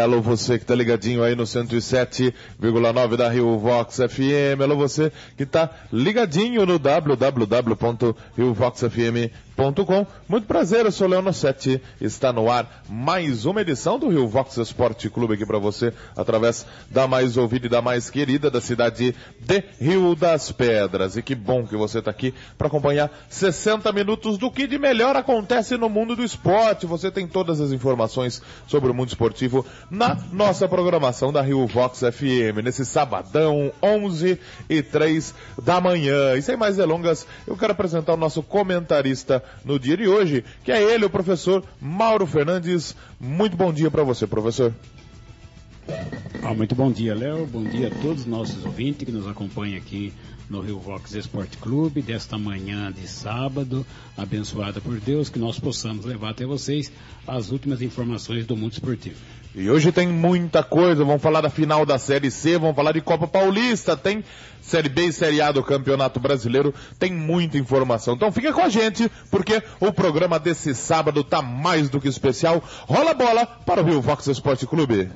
Alô você que tá ligadinho aí no 107,9 da Rio Vox FM. Alô você que tá ligadinho no www.riovoxfm.com. Muito prazer, eu sou o Leono 7. Está no ar mais uma edição do Rio Vox Esporte Clube aqui para você, através da mais ouvida e da mais querida da cidade de Rio das Pedras. E que bom que você está aqui para acompanhar 60 minutos do que de melhor acontece no mundo do esporte. Você tem todas as informações sobre o mundo esportivo na nossa programação da Rio Vox FM, nesse sabadão, 11h03 da manhã. E sem mais delongas, eu quero apresentar o nosso comentarista no dia de hoje, que é ele, o professor Mauro Fernandes. Muito bom dia para você, professor. Muito bom dia, Léo. Bom dia a todos os nossos ouvintes que nos acompanham aqui no Rio Vox Esporte Clube, desta manhã de sábado, abençoada por Deus, que nós possamos levar até vocês as últimas informações do mundo esportivo. E hoje tem muita coisa, vamos falar da final da Série C, vamos falar de Copa Paulista, tem Série B e Série A do Campeonato Brasileiro, tem muita informação. Então fica com a gente, porque o programa desse sábado tá mais do que especial. Rola a bola para o Rio Vox Esporte Clube.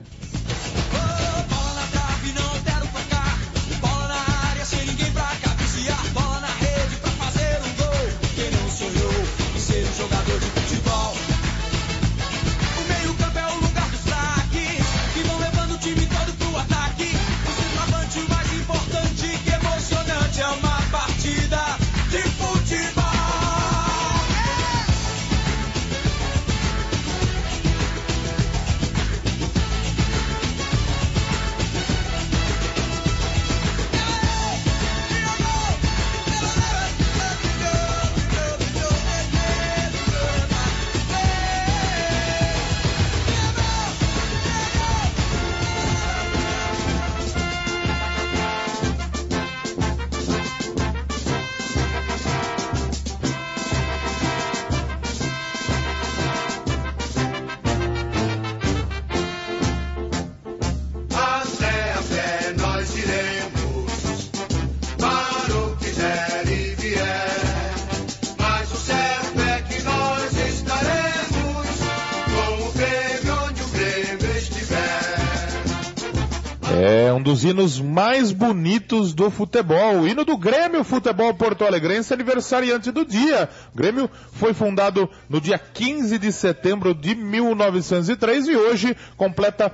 É um dos hinos mais bonitos do futebol, o hino do Grêmio Futebol Porto Alegrense, aniversariante do dia. O Grêmio foi fundado no dia 15 de setembro de 1903 e hoje completa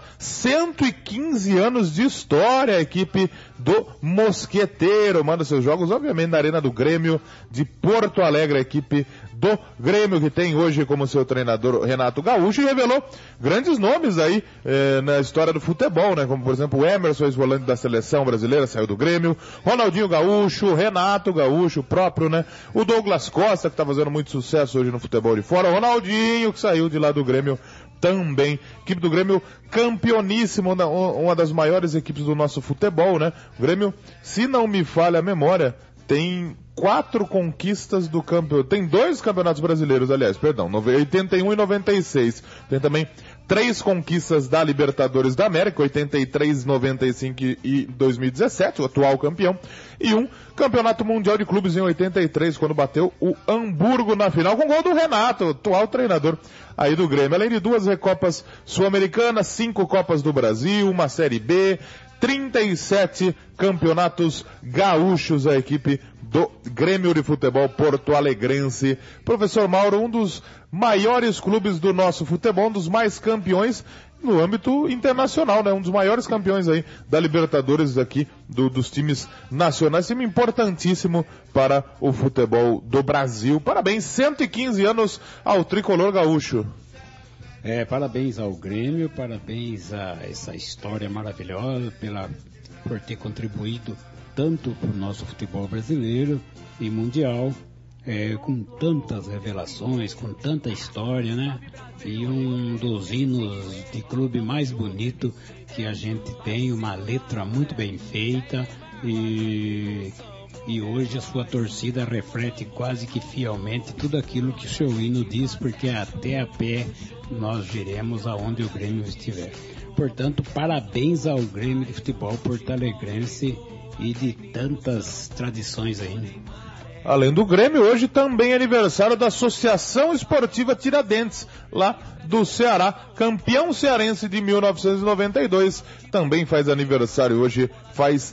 115 anos de história. A equipe do Mosqueteiro manda seus jogos, obviamente, na Arena do Grêmio de Porto Alegre. A equipe do Grêmio, que tem hoje como seu treinador Renato Gaúcho, e revelou grandes nomes aí na história do futebol, né? Como, por exemplo, o Emerson, ex-volante da seleção brasileira, saiu do Grêmio, Ronaldinho Gaúcho, Renato Gaúcho, próprio, né? O Douglas Costa, que tá fazendo muito sucesso hoje no futebol de fora, o Ronaldinho, que saiu de lá do Grêmio também. Equipe do Grêmio campeoníssima, uma das maiores equipes do nosso futebol, né? O Grêmio, se não me falha a memória, tem 4 conquistas do campeonato. Tem 2 campeonatos brasileiros, aliás, perdão, 81 e 96. Tem também 3 conquistas da Libertadores da América, 83, 95 e 2017, o atual campeão. E um campeonato mundial de clubes em 83, quando bateu o Hamburgo na final, com gol do Renato, atual treinador aí do Grêmio. Além de 2 Recopas Sul-Americanas, 5 Copas do Brasil, uma Série B, 37 campeonatos gaúchos, a equipe do Grêmio de Futebol Porto Alegrense. Professor Mauro, um dos maiores clubes do nosso futebol, um dos mais campeões no âmbito internacional, né? Um dos maiores campeões aí da Libertadores aqui, dos times nacionais, time importantíssimo para o futebol do Brasil. Parabéns, 115 anos ao tricolor gaúcho. Parabéns ao Grêmio, parabéns a essa história maravilhosa por ter contribuído tanto para o nosso futebol brasileiro e mundial, com tantas revelações, com tanta história, né? E um dos hinos de clube mais bonito que a gente tem, uma letra muito bem feita e hoje a sua torcida reflete quase que fielmente tudo aquilo que o seu hino diz, porque até a pé nós iremos aonde o Grêmio estiver. Portanto, parabéns ao Grêmio de Futebol Porto Alegrense e de tantas tradições ainda. Além do Grêmio, hoje também é aniversário da Associação Esportiva Tiradentes, lá do Ceará, campeão cearense de 1992, também faz aniversário hoje, faz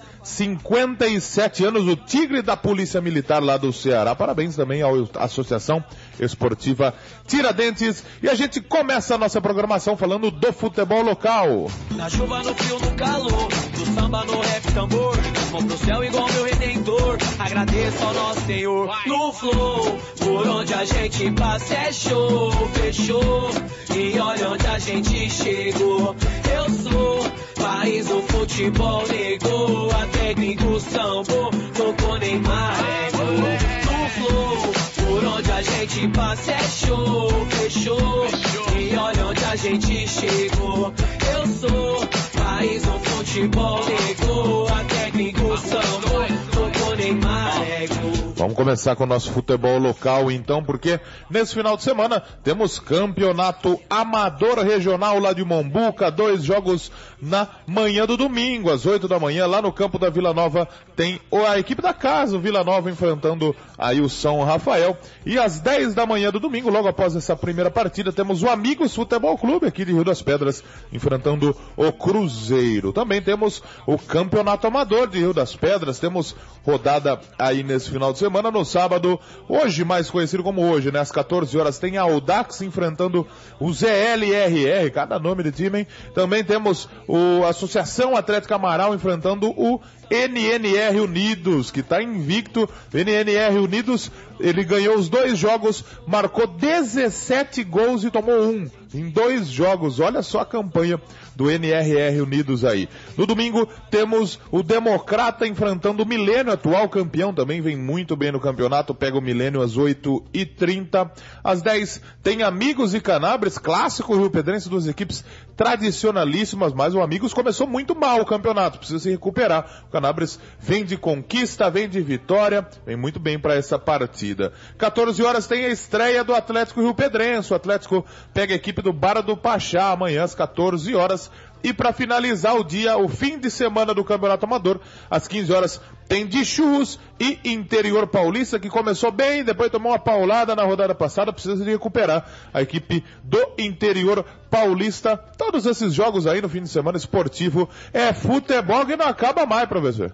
57 anos, o Tigre da Polícia Militar lá do Ceará. Parabéns também à Associação Esportiva Tiradentes. E a gente começa a nossa programação falando do futebol local. Na chuva, no frio, no calor, do samba, no rap, tambor, mão pro céu igual meu redentor, agradeço ao nosso Senhor. No flow, por onde a gente passa é show, fechou, e olha onde a gente chegou. Eu sou país do futebol, negou, a técnico sambo, tocou Neymar, no flow, por onde a gente passa é show, fechou, e olha onde a gente chegou. Eu sou país do futebol, negou, a técnico sambo, tocou Neymar, Vamos começar com o nosso futebol local então, porque nesse final de semana temos campeonato amador regional lá de Mombuca, 2 jogos na manhã do domingo, às 8 da manhã, lá no campo da Vila Nova, tem a equipe da casa, o Vila Nova, enfrentando aí o São Rafael, e às 10 da manhã do domingo, logo após essa primeira partida, temos o Amigos Futebol Clube aqui de Rio das Pedras, enfrentando o Cruzeiro. Também temos o campeonato amador de Rio das Pedras, temos rodada aí nesse final de semana, no sábado, hoje mais conhecido como hoje, né, às 14 horas, tem a Audax enfrentando o ZLRR, cada nome de time, hein? Também temos a Associação Atlética Amaral enfrentando o NNR Unidos, que está invicto. NNR Unidos, ele ganhou os 2 jogos, marcou 17 gols e tomou 1 em 2 jogos. Olha só a campanha do NRR Unidos aí. No domingo temos o Democrata enfrentando o Milênio, atual campeão, também vem muito bem no campeonato, pega o Milênio às 8h30. Às 10 tem Amigos e Canabres, clássico rio-pedrense, 2 equipes tradicionalíssimas, mas o Amigos começou muito mal o campeonato, precisa se recuperar. O Canabres vem de conquista, vem de vitória, vem muito bem para essa partida. 14 horas tem a estreia do Atlético Rio-Pedrense, o Atlético pega a equipe do Barra do Pachá, amanhã às 14 horas. E para finalizar o dia, o fim de semana do Campeonato Amador, às 15 horas, tem de Churros e Interior Paulista, que começou bem, depois tomou uma paulada na rodada passada, precisa de recuperar a equipe do Interior Paulista. Todos esses jogos aí no fim de semana esportivo, é futebol que não acaba mais, professor.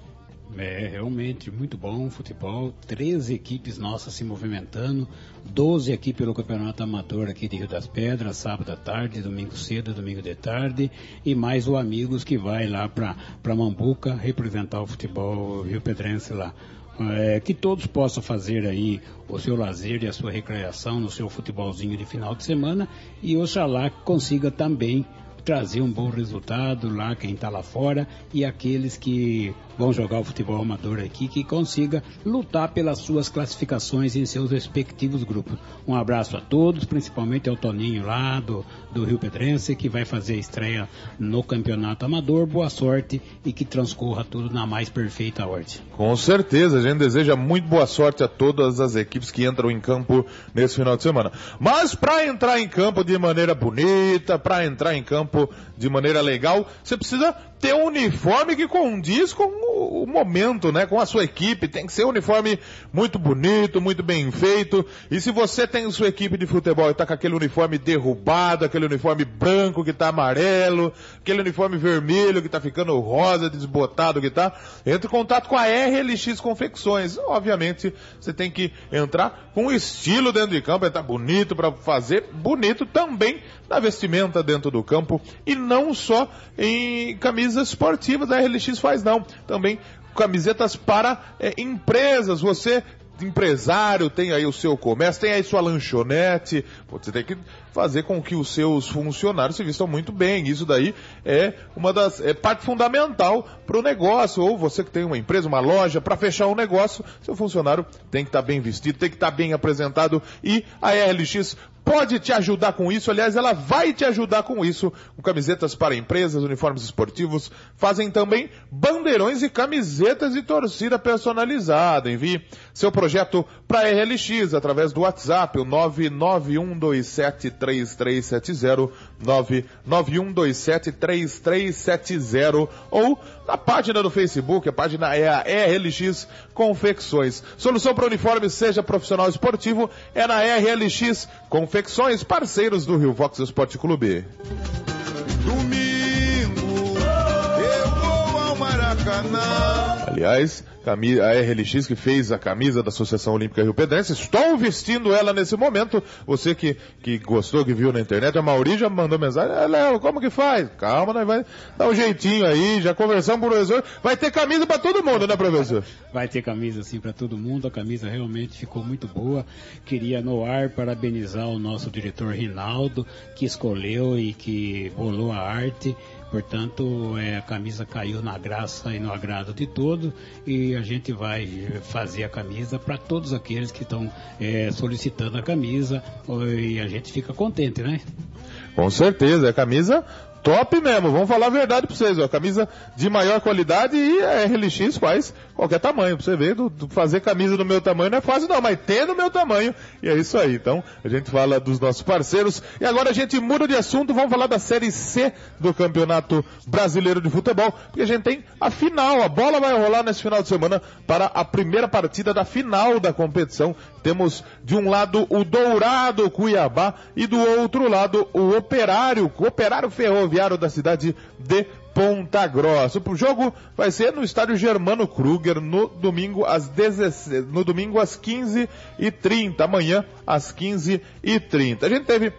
É realmente muito bom futebol, 13 equipes nossas se movimentando, 12 aqui pelo Campeonato Amador aqui de Rio das Pedras, sábado à tarde, domingo cedo, domingo de tarde, e mais o Amigos que vai lá para Mombuca representar o futebol rio-pedrense lá. Que todos possam fazer aí o seu lazer e a sua recreação no seu futebolzinho de final de semana, e oxalá consiga também trazer um bom resultado lá, quem está lá fora, e aqueles que vão jogar o futebol amador aqui, que consiga lutar pelas suas classificações em seus respectivos grupos. Um abraço a todos, principalmente ao Toninho lá do rio-pedrense, que vai fazer a estreia no campeonato amador. Boa sorte e que transcorra tudo na mais perfeita ordem. Com certeza, a gente deseja muito boa sorte a todas as equipes que entram em campo nesse final de semana. Mas para entrar em campo de maneira bonita, para entrar em campo de maneira legal, você precisa ter um uniforme que condiz com o momento, né? Com a sua equipe. Tem que ser um uniforme muito bonito, muito bem feito. E se você tem sua equipe de futebol e tá com aquele uniforme derrubado, aquele uniforme branco que tá amarelo, aquele uniforme vermelho que tá ficando rosa, desbotado que tá, entre em contato com a RLX Confecções. Obviamente, você tem que entrar com estilo dentro de campo, entrar bonito para fazer bonito também na vestimenta dentro do campo, e não só em camisas esportivas da RLX faz não, também camisetas para empresas. Você, empresário, tem aí o seu comércio, tem aí sua lanchonete, você tem que fazer com que os seus funcionários se vistam muito bem. Isso daí é uma das parte fundamental para o negócio. Ou você que tem uma empresa, uma loja, para fechar um negócio, seu funcionário tem que estar bem vestido, tem que estar bem apresentado, e a RLX pode te ajudar com isso. Aliás, ela vai te ajudar com isso, com camisetas para empresas, uniformes esportivos. Fazem também bandeirões e camisetas de torcida personalizada. Envie seu projeto para a RLX através do WhatsApp, o 991273370, 991273370, ou na página do Facebook. A página é a RLX Confecções. Solução para uniforme, seja profissional esportivo, é na RLX Confecções, parceiros do Rio Vox Esporte Clube. Domingo, eu vou ao Maracanã. Aliás, a RLX que fez a camisa da Associação Olímpica Rio Pedrense, estou vestindo ela nesse momento. Você que gostou, que viu na internet, a Mauri já mandou mensagem: Léo, como que faz? Calma, nós vai dar um jeitinho aí, já conversamos com o professor. Vai ter camisa para todo mundo, né, professor? Vai ter camisa sim para todo mundo, a camisa realmente ficou muito boa. Queria no ar parabenizar o nosso diretor Rinaldo, que escolheu e que bolou a arte. Portanto, a camisa caiu na graça e no agrado de todos, e a gente vai fazer a camisa para todos aqueles que estão solicitando a camisa, e a gente fica contente, né? Com certeza, é camisa top mesmo, vamos falar a verdade pra vocês, ó, camisa de maior qualidade, e a RLX faz qualquer tamanho, pra você ver, fazer camisa do meu tamanho não é fácil não, mas tem do meu tamanho, e é isso aí. Então, a gente fala dos nossos parceiros, e agora a gente muda de assunto, vamos falar da Série C do Campeonato Brasileiro de Futebol, porque a gente tem a final, a bola vai rolar nesse final de semana para a primeira partida da final da competição. Temos de um lado o Dourado Cuiabá e do outro lado o Operário Ferroviário da cidade de Ponta Grossa. O jogo vai ser no estádio Germano Kruger no domingo às 15h30, amanhã às 15h30. A gente teve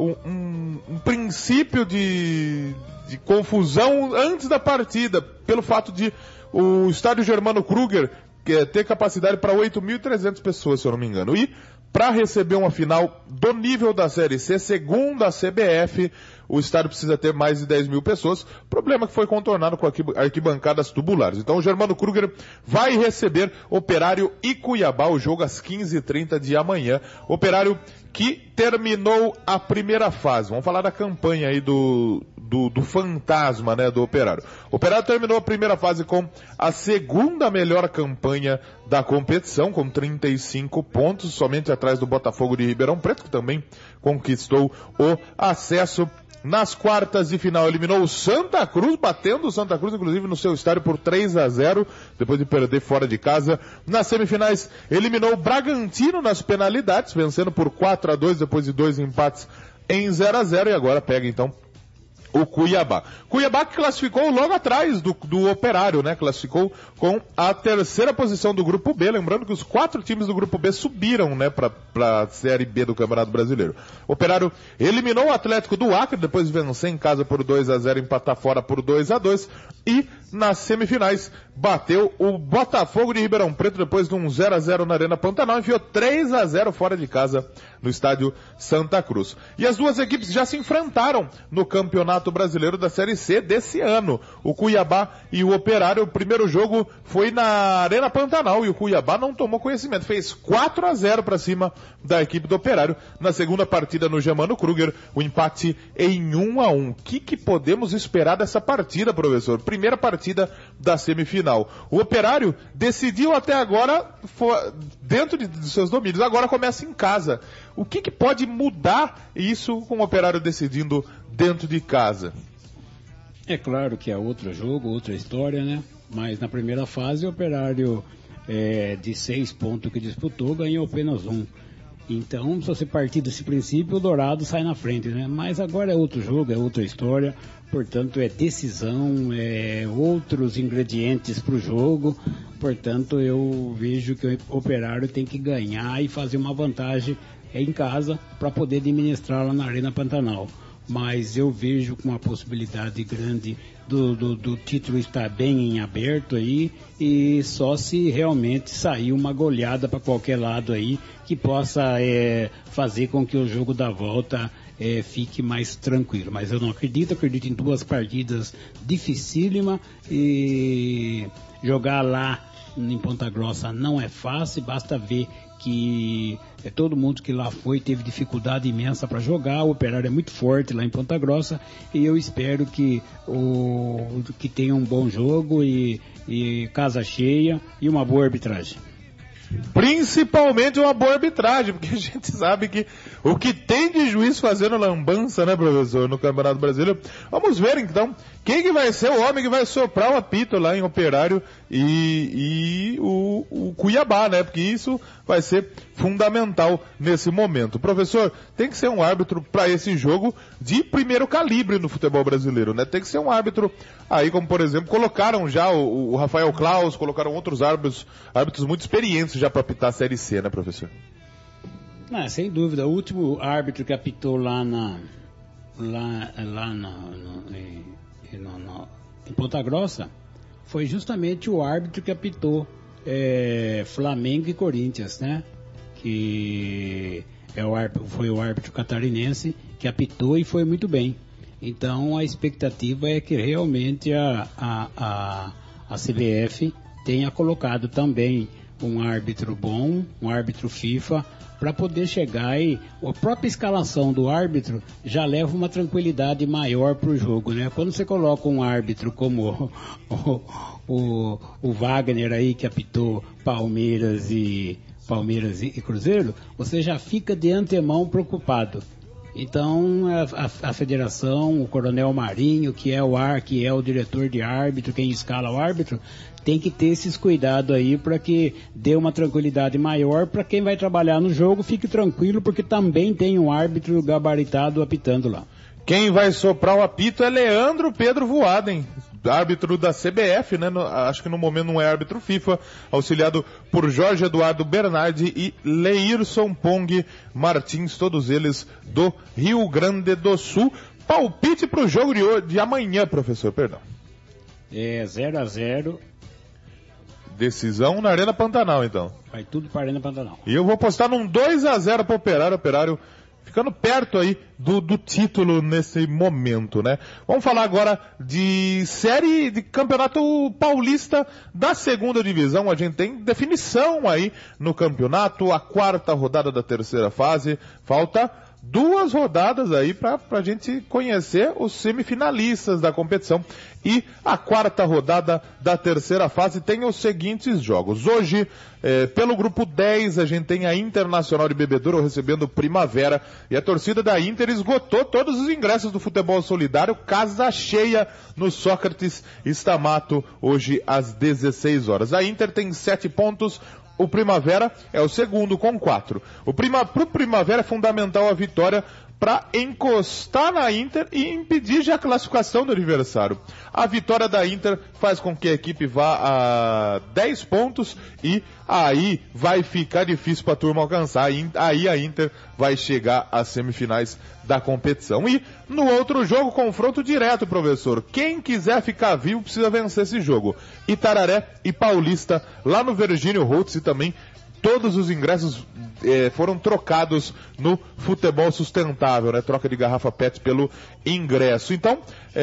um princípio de confusão antes da partida, pelo fato de o estádio Germano Kruger ter capacidade para 8.300 pessoas, se eu não me engano. E para receber uma final do nível da Série C, segundo a CBF, o estádio precisa ter mais de 10 mil pessoas, problema que foi contornado com arquibancadas tubulares. Então o Germano Kruger vai receber Operário e Cuiabá, o jogo às 15h30 de amanhã. Operário que terminou a primeira fase. Vamos falar da campanha aí do fantasma, né, do Operário. O Operário terminou a primeira fase com a segunda melhor campanha da competição, com 35 pontos, somente atrás do Botafogo de Ribeirão Preto, que também conquistou o acesso. Nas quartas de final eliminou o Santa Cruz, batendo o Santa Cruz, inclusive, no seu estádio por 3-0, depois de perder fora de casa. Nas semifinais eliminou o Bragantino nas penalidades, vencendo por 4-2, depois de 2 empates em 0-0, e agora pega então o Cuiabá. Cuiabá que classificou logo atrás do Operário, né? Classificou com a terceira posição do Grupo B. Lembrando que os 4 times do Grupo B subiram, né, para a Série B do Campeonato Brasileiro. O Operário eliminou o Atlético do Acre, depois de vencer em casa por 2-0, empatar fora por 2-2. E nas semifinais bateu o Botafogo de Ribeirão Preto, depois de um 0-0 na Arena Pantanal, enfiou 3-0 fora de casa no estádio Santa Cruz. E as duas equipes já se enfrentaram no Campeonato Brasileiro da Série C desse ano. O Cuiabá e o Operário, o primeiro jogo foi na Arena Pantanal e o Cuiabá não tomou conhecimento, fez 4-0 para cima da equipe do Operário. Na segunda partida no Germano Kruger, o empate em 1-1. O que podemos esperar dessa partida, professor? Primeira partida da semifinal. O Operário decidiu até agora dentro de seus domínios, agora começa em casa. O que pode mudar isso com o Operário decidindo dentro de casa? É claro que é outro jogo, outra história, né? Mas na primeira fase o Operário de 6 pontos que disputou ganhou apenas 1. Então, se você partir desse princípio, o Dourado sai na frente, né? Mas agora é outro jogo, é outra história, portanto é decisão, outros ingredientes para o jogo, portanto eu vejo que o Operário tem que ganhar e fazer uma vantagem em casa para poder administrar lá na Arena Pantanal. Mas eu vejo com uma possibilidade grande do título estar bem em aberto aí, e só se realmente sair uma goleada para qualquer lado aí que possa fazer com que o jogo da volta fique mais tranquilo. Mas eu não acredito em 2 partidas dificílimas, e jogar lá em Ponta Grossa não é fácil, basta ver que todo mundo que lá foi teve dificuldade imensa para jogar. O Operário é muito forte lá em Ponta Grossa, e eu espero que tenha um bom jogo e casa cheia e uma boa arbitragem. Principalmente uma boa arbitragem, porque a gente sabe que o que tem de juiz fazendo lambança, né, professor, no Campeonato Brasileiro. Vamos ver, então, quem que vai ser o homem que vai soprar o apito lá em Operário e o Cuiabá, né? Porque isso vai ser fundamental nesse momento. Professor, tem que ser um árbitro para esse jogo de primeiro calibre no futebol brasileiro, né? Tem que ser um árbitro aí, como por exemplo, colocaram já o Rafael Claus, colocaram outros árbitros muito experientes já para apitar a Série C, né, professor? Não, sem dúvida. O último árbitro que apitou lá em Ponta Grossa foi justamente o árbitro que apitou Flamengo e Corinthians, né? Que foi o árbitro catarinense que apitou e foi muito bem. Então a expectativa é que realmente a CBF tenha colocado também um árbitro bom, um árbitro FIFA, para poder chegar e a própria escalação do árbitro já leva uma tranquilidade maior para o jogo, né? Quando você coloca um árbitro como o Wagner aí, que apitou Palmeiras e Cruzeiro, você já fica de antemão preocupado. Então a federação, o Coronel Marinho, que é o diretor de árbitro, quem escala o árbitro, tem que ter esses cuidados aí para que dê uma tranquilidade maior para quem vai trabalhar no jogo, fique tranquilo, porque também tem um árbitro gabaritado apitando lá. Quem vai soprar o apito é Leandro Pedro Voaden, árbitro da CBF, né? Acho que no momento não é árbitro FIFA, auxiliado por Jorge Eduardo Bernardi e Leirson Pong Martins, todos eles do Rio Grande do Sul. Palpite para o jogo de amanhã, professor, perdão. 0-0. Decisão na Arena Pantanal, então. Vai tudo para a Arena Pantanal. E eu vou postar num 2-0 para o Operário ficando perto aí do título nesse momento, né? Vamos falar agora de série de campeonato paulista da segunda divisão. A gente tem definição aí no campeonato, a 4ª rodada da terceira fase. Falta 2 rodadas aí para a gente conhecer os semifinalistas da competição. E a 4ª rodada da terceira fase tem os seguintes jogos. Hoje, pelo grupo 10, a gente tem a Internacional de Bebedouro recebendo Primavera. E a torcida da Inter esgotou todos os ingressos do futebol solidário. Casa cheia no Sócrates Stamato, hoje às 16 horas. A Inter tem 7 pontos. O Primavera é o segundo com 4. Pro Primavera é fundamental a vitória para encostar na Inter e impedir já a classificação do adversário. A vitória da Inter faz com que a equipe vá a 10 pontos e aí vai ficar difícil para a turma alcançar. Aí a Inter vai chegar às semifinais da competição. E no outro jogo, confronto direto, professor. Quem quiser ficar vivo precisa vencer esse jogo. Itararé e Paulista, lá no Virgínio Holtz, e também todos os ingressos foram trocados no futebol sustentável, né? Troca de garrafa PET pelo ingresso. Então,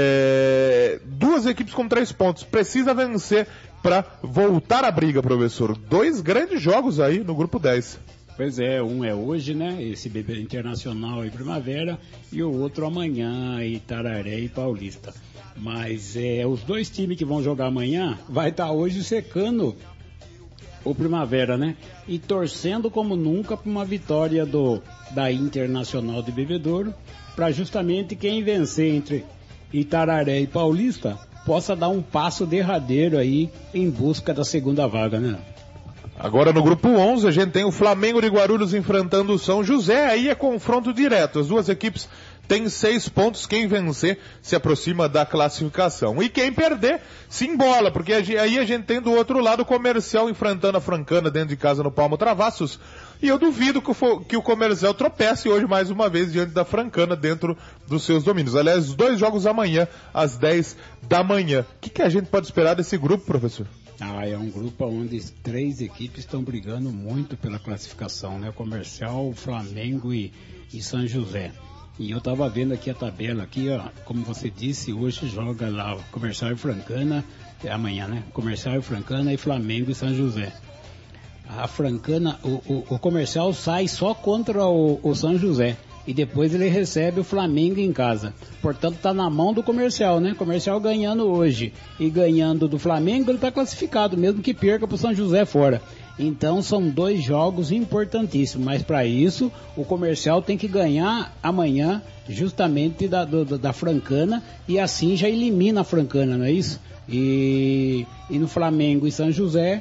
2 equipes com 3 pontos. Precisa vencer para voltar à briga, professor. 2 grandes jogos aí no grupo 10. Pois é, um é hoje, né? Esse Bebê Internacional e Primavera, e o outro amanhã, Itararé e Paulista. Mas os 2 times que vão jogar amanhã vai estar hoje secando o Primavera, né? E torcendo como nunca para uma vitória da Internacional de Bebedouro, para justamente quem vencer entre Itararé e Paulista possa dar um passo derradeiro aí em busca da segunda vaga, né? Agora no grupo 11 a gente tem o Flamengo de Guarulhos enfrentando o São José, aí é confronto direto, as 2 equipes têm 6 pontos, quem vencer se aproxima da classificação. E quem perder, se embola, porque aí a gente tem do outro lado o Comercial enfrentando a Francana dentro de casa no Palmo Travassos. E eu duvido que o Comercial tropece hoje mais uma vez diante da Francana dentro dos seus domínios. Aliás, 2 jogos amanhã, às 10 da manhã. O que a gente pode esperar desse grupo, professor? É um grupo onde 3 equipes estão brigando muito pela classificação, né? Comercial, Flamengo e São José. E eu estava vendo aqui a tabela aqui, ó, como você disse, hoje joga lá o Comercial e Francana, amanhã, né? Comercial e Francana e Flamengo e São José. A Francana, o Comercial sai só contra o São José. E depois ele recebe o Flamengo em casa. Portanto, está na mão do Comercial, né? Comercial ganhando hoje e ganhando do Flamengo, ele está classificado, mesmo que perca para o São José fora. Então são 2 jogos importantíssimos, mas para isso o Comercial tem que ganhar amanhã justamente da Francana, e assim já elimina a Francana, não é isso? E no Flamengo e São José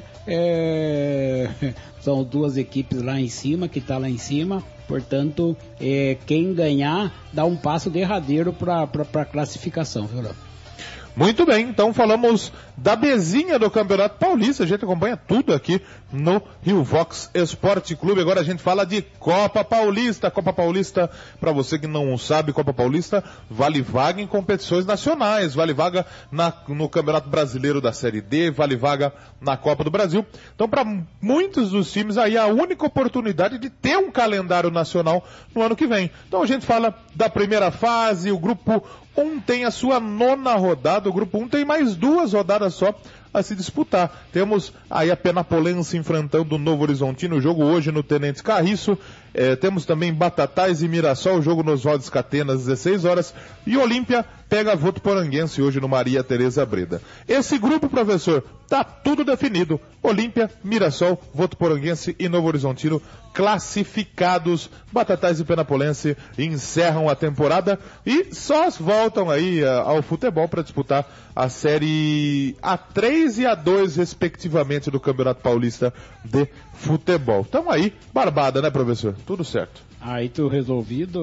são 2 equipes lá em cima, que está lá em cima, portanto quem ganhar dá um passo derradeiro para a classificação, viu, Léo? Muito bem, então falamos da Bezinha do Campeonato Paulista, a gente acompanha tudo aqui no Rio Vox Esporte Clube. Agora a gente fala de Copa Paulista. Copa Paulista, para você que não sabe, Copa Paulista vale vaga em competições nacionais, vale vaga no Campeonato Brasileiro da Série D, vale vaga na Copa do Brasil. Então, para muitos dos times aí, a única oportunidade de ter um calendário nacional no ano que vem. Então a gente fala da primeira fase, o grupo 1 tem a sua 9ª rodada, o grupo 1 tem mais 2 rodadas só a se disputar. Temos aí a Penapolense enfrentando o Novo Horizontino, o jogo hoje no Tenente Carriço. Temos também Batatais e Mirassol, o jogo nos Oswaldo Catena às 16 horas. E Olímpia pega Votuporanguense hoje no Maria Tereza Breda. Esse grupo, professor, tá tudo definido. Olímpia, Mirassol, Votuporanguense e Novo Horizontino classificados. Batatais e Penapolense encerram a temporada e só voltam aí ao futebol para disputar a série A3 e A2 respectivamente do Campeonato Paulista de Futebol. Então aí, barbada, né, professor? Tudo certo. Aí tudo resolvido,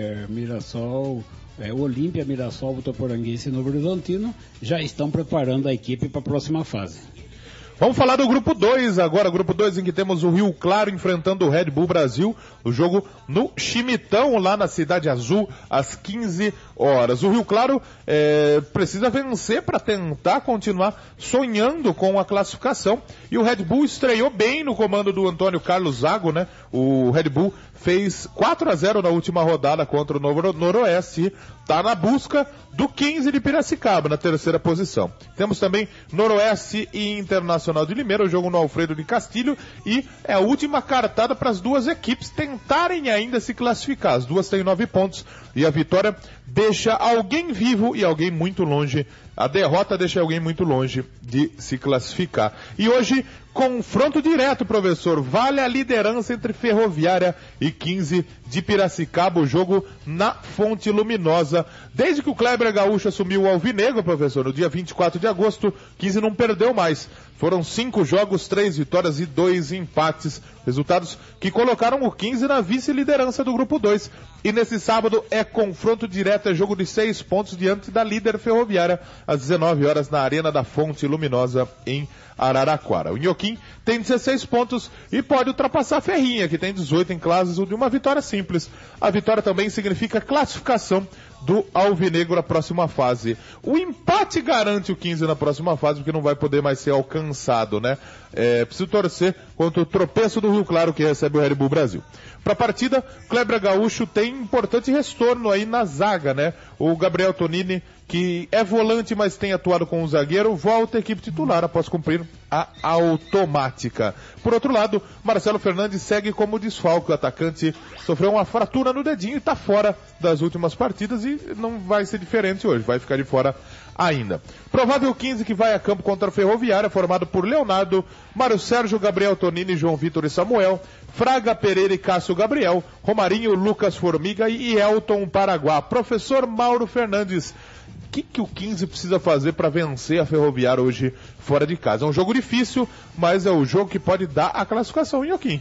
Mirassol, Olímpia, Mirassol, Votuporanguense e Novo Horizontino já estão preparando a equipe para a próxima fase. Vamos falar do grupo 2 agora, grupo 2 em que temos o Rio Claro enfrentando o Red Bull Brasil, o jogo no Chimitão, lá na Cidade Azul, às 15 horas. O Rio Claro precisa vencer para tentar continuar sonhando com a classificação, e o Red Bull estreou bem no comando do Antônio Carlos Zago, né? O Red Bull fez 4-0 na última rodada contra o Noroeste, está na busca do 15 de Piracicaba, na 3ª posição. Temos também Noroeste e Internacional de Limeira, o jogo no Alfredo de Castilho, e é a última cartada para as 2 equipes tentarem ainda se classificar. As 2 têm 9 pontos, e a vitória deixa alguém vivo e alguém muito longe. A derrota deixa alguém muito longe de se classificar. E hoje, confronto direto, professor. Vale a liderança entre Ferroviária e 15 de Piracicaba, o jogo na Fonte Luminosa. Desde que o Kleber Gaúcho assumiu o Alvinegro, professor, no dia 24 de agosto, 15 não perdeu mais. Foram 5 jogos, 3 vitórias e 2 empates. Resultados que colocaram o 15 na vice-liderança do grupo 2. E nesse sábado é confronto direto, é jogo de 6 pontos diante da líder Ferroviária, às 19 horas na Arena da Fonte Luminosa, em Araraquara. O Inhoquim tem 16 pontos e pode ultrapassar a Ferrinha, que tem 18 em cláusula de uma vitória simples. A vitória também significa classificação do Alvinegro à próxima fase. O empate garante o 15 na próxima fase, porque não vai poder mais ser alcançado, né? Preciso torcer contra o tropeço do Rio Claro, que recebe o Red Bull Brasil. Para a partida, Kleber Gaúcho tem importante retorno aí na zaga, né? O Gabriel Tonini, que é volante, mas tem atuado com o zagueiro, volta à equipe titular após cumprir a automática. Por outro lado, Marcelo Fernandes segue como desfalque. O atacante sofreu uma fratura no dedinho e está fora das últimas partidas, e não vai ser diferente hoje, vai ficar de fora ainda. Provável 15 que vai a campo contra a Ferroviária, formado por Leonardo, Mário Sérgio, Gabriel Tonini, João Vitor e Samuel, Fraga, Pereira e Cássio Gabriel, Romarinho, Lucas Formiga e Elton Paraguá. Professor Mauro Fernandes, o que o 15 precisa fazer para vencer a Ferroviária hoje fora de casa? É um jogo difícil, mas é o jogo que pode dar a classificação, Inhoquim.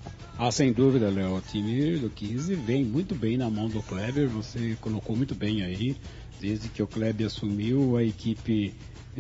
Sem dúvida, Léo. O time do 15 vem muito bem na mão do Kleber, você colocou muito bem aí. Desde que o Kleber assumiu, a equipe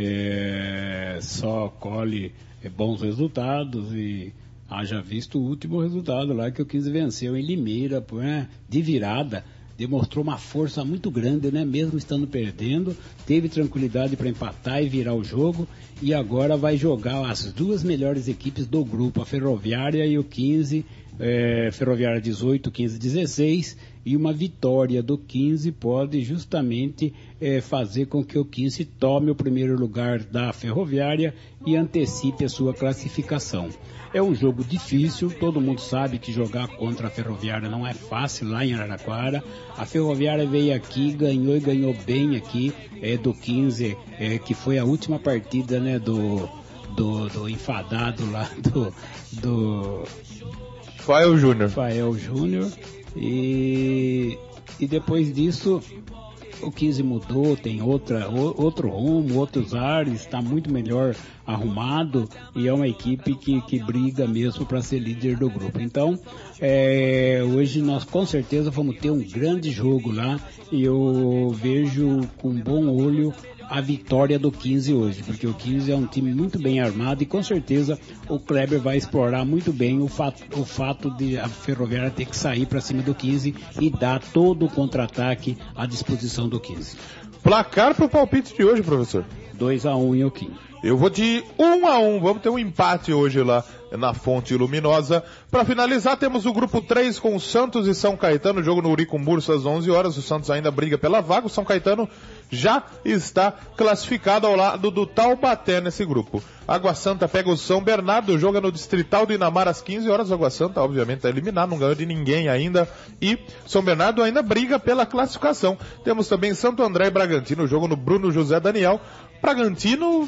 só colhe bons resultados, e haja visto o último resultado lá, que o 15 venceu em Limeira, de virada. Demonstrou uma força muito grande, né? Mesmo estando perdendo, teve tranquilidade para empatar e virar o jogo, e agora vai jogar as 2 melhores equipes do grupo, a Ferroviária e o 15, Ferroviária 18, 15 16, e uma vitória do 15 pode justamente fazer com que o 15 tome o primeiro lugar da Ferroviária e antecipe a sua classificação. É um jogo difícil, todo mundo sabe que jogar contra a Ferroviária não é fácil lá em Araraquara. A Ferroviária veio aqui, ganhou e ganhou bem aqui, do 15, que foi a última partida, né, do do enfadado lá do Fael Júnior. E depois disso o 15 mudou, tem outro rumo, outros ares, está muito melhor arrumado e é uma equipe que briga mesmo para ser líder do grupo. Então, hoje nós com certeza vamos ter um grande jogo lá e eu vejo com bom olho a vitória do 15 hoje, porque o 15 é um time muito bem armado e com certeza o Kleber vai explorar muito bem o fato de a Ferroviária ter que sair para cima do 15 e dar todo o contra-ataque à disposição do 15. Placar pro palpite de hoje, professor? 2-1 em Oquim. Eu vou de 1-1, vamos ter um empate hoje lá na Fonte Luminosa. Para finalizar, temos o grupo 3 com Santos e São Caetano, jogo no Urico-Mursa às 11 horas, o Santos ainda briga pela vaga, o São Caetano já está classificado ao lado do Taubaté nesse grupo. Água Santa pega o São Bernardo, joga no Distrital do Inamar às 15 horas, Água Santa obviamente está eliminado, não ganhou de ninguém ainda, e São Bernardo ainda briga pela classificação. Temos também Santo André e Bragantino, jogo no Bruno José Daniel. Bragantino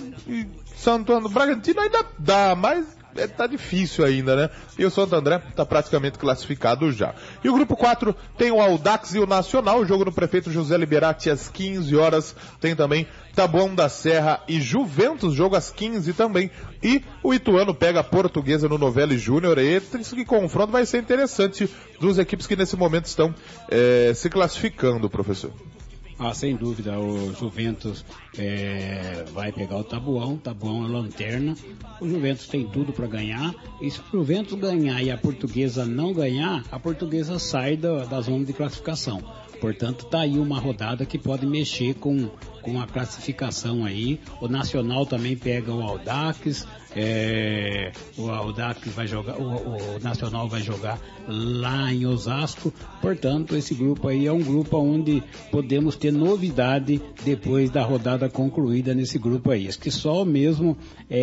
ainda dá, mas tá difícil ainda, né? E o Santo André tá praticamente classificado já. E o grupo 4 tem o Audax e o Nacional, o jogo no Prefeito José Liberati às 15 horas. Tem também Taboão da Serra e Juventus, jogo às 15 também. E o Ituano pega a Portuguesa no Novelli Júnior. Esse confronto vai ser interessante, duas equipes que nesse momento estão se classificando, professor. Sem dúvida, o Juventus vai pegar o Taboão é lanterna, o Juventus tem tudo para ganhar, e se o Juventus ganhar e a Portuguesa não ganhar, a Portuguesa sai da zona de classificação. Portanto, tá aí uma rodada que pode mexer com a classificação aí. O Nacional também pega o Audax, o Audax vai jogar, o Nacional vai jogar lá em Osasco. Portanto, esse grupo aí é um grupo onde podemos ter novidade depois da rodada concluída nesse grupo aí. Acho que só mesmo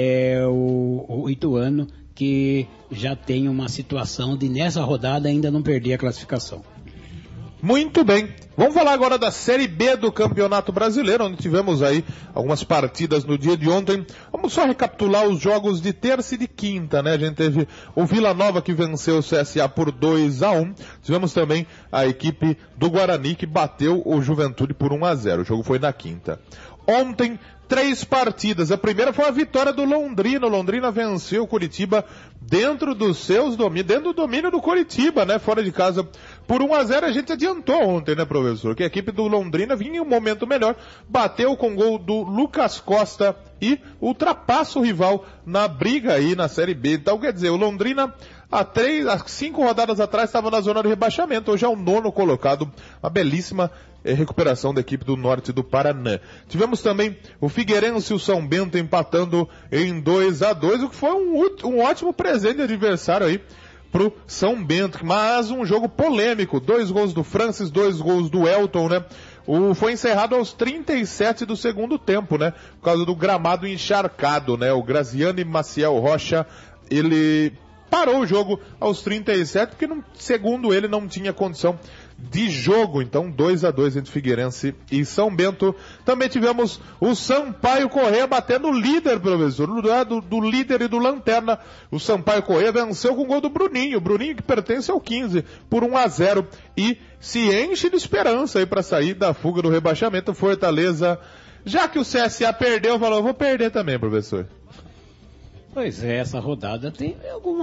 o Ituano que já tem uma situação de nessa rodada ainda não perder a classificação. Muito bem, vamos falar agora da Série B do Campeonato Brasileiro, onde tivemos aí algumas partidas no dia de ontem. Vamos só recapitular os jogos de terça e de quinta, né? A gente teve o Vila Nova que venceu o CSA por 2-1. Tivemos também a equipe do Guarani que bateu o Juventude por 1-0. O jogo foi na quinta. Ontem, 3 partidas. A primeira foi a vitória do Londrina. O Londrina venceu o Curitiba dentro do domínio do Curitiba, né? Fora de casa por 1-0. A gente adiantou ontem, né, professor? Que a equipe do Londrina vinha em um momento melhor. Bateu com gol do Lucas Costa e ultrapassa o rival na briga aí na Série B. Então, quer dizer, o Londrina há 5 rodadas atrás estava na zona de rebaixamento. Hoje é o 9º colocado. Uma belíssima recuperação da equipe do norte do Paraná. Tivemos também o Figueirense e o São Bento empatando em 2-2, o que foi um ótimo presente de adversário aí pro São Bento, mas um jogo polêmico, 2 gols do Francis, 2 gols do Elton, né? Foi encerrado aos 37 do segundo tempo, né? Por causa do gramado encharcado, né? O Graziani Maciel Rocha, ele parou o jogo aos 37, porque segundo ele não tinha condição de jogo. Então 2-2 entre Figueirense e São Bento. Também tivemos o Sampaio Corrêa batendo o líder, professor, do líder e do Lanterna. O Sampaio Corrêa venceu com o gol do Bruninho que pertence ao 15 por 1-0 e se enche de esperança aí para sair da fuga do rebaixamento. Fortaleza, já que o CSA perdeu, falou, vou perder também, professor. Pois é, essa rodada tem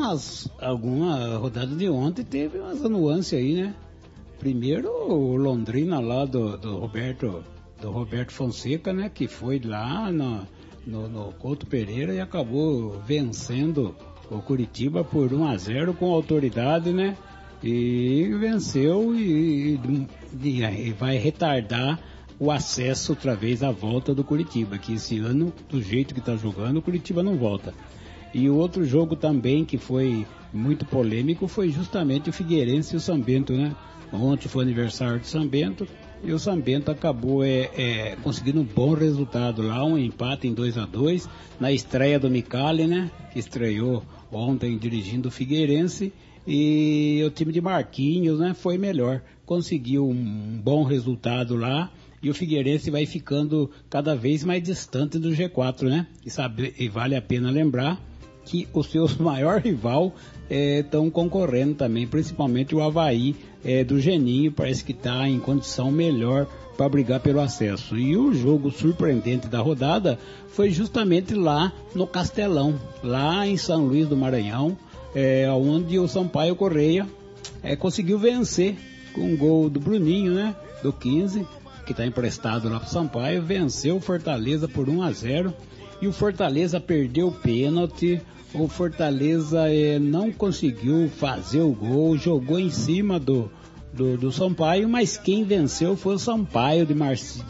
alguma rodada de ontem teve umas nuances aí, né? Primeiro o Londrina lá do Roberto Fonseca, né? Que foi lá no Couto Pereira e acabou vencendo o Curitiba por 1-0 com autoridade, né? E venceu e vai retardar o acesso outra vez à volta do Curitiba, que esse ano, do jeito que está jogando, o Curitiba não volta. E o outro jogo também que foi muito polêmico foi justamente o Figueirense e o São Bento, né? Ontem foi aniversário de São Bento e o São Bento acabou conseguindo um bom resultado lá, um empate em 2-2 na estreia do Micali, né? Que estreou ontem dirigindo o Figueirense, e o time de Marquinhos, né? Foi melhor, conseguiu um bom resultado lá e o Figueirense vai ficando cada vez mais distante do G4, né? E vale a pena lembrar que o seu maior rival estão concorrendo também, principalmente o Avaí do Geninho, parece que está em condição melhor para brigar pelo acesso. E o jogo surpreendente da rodada foi justamente lá no Castelão, lá em São Luís do Maranhão, onde o Sampaio Correia conseguiu vencer com um gol do Bruninho, né, do 15, que está emprestado lá para o Sampaio, venceu o Fortaleza por 1-0, e o Fortaleza perdeu o pênalti. O Fortaleza não conseguiu fazer o gol, jogou em cima do Sampaio, mas quem venceu foi o Sampaio de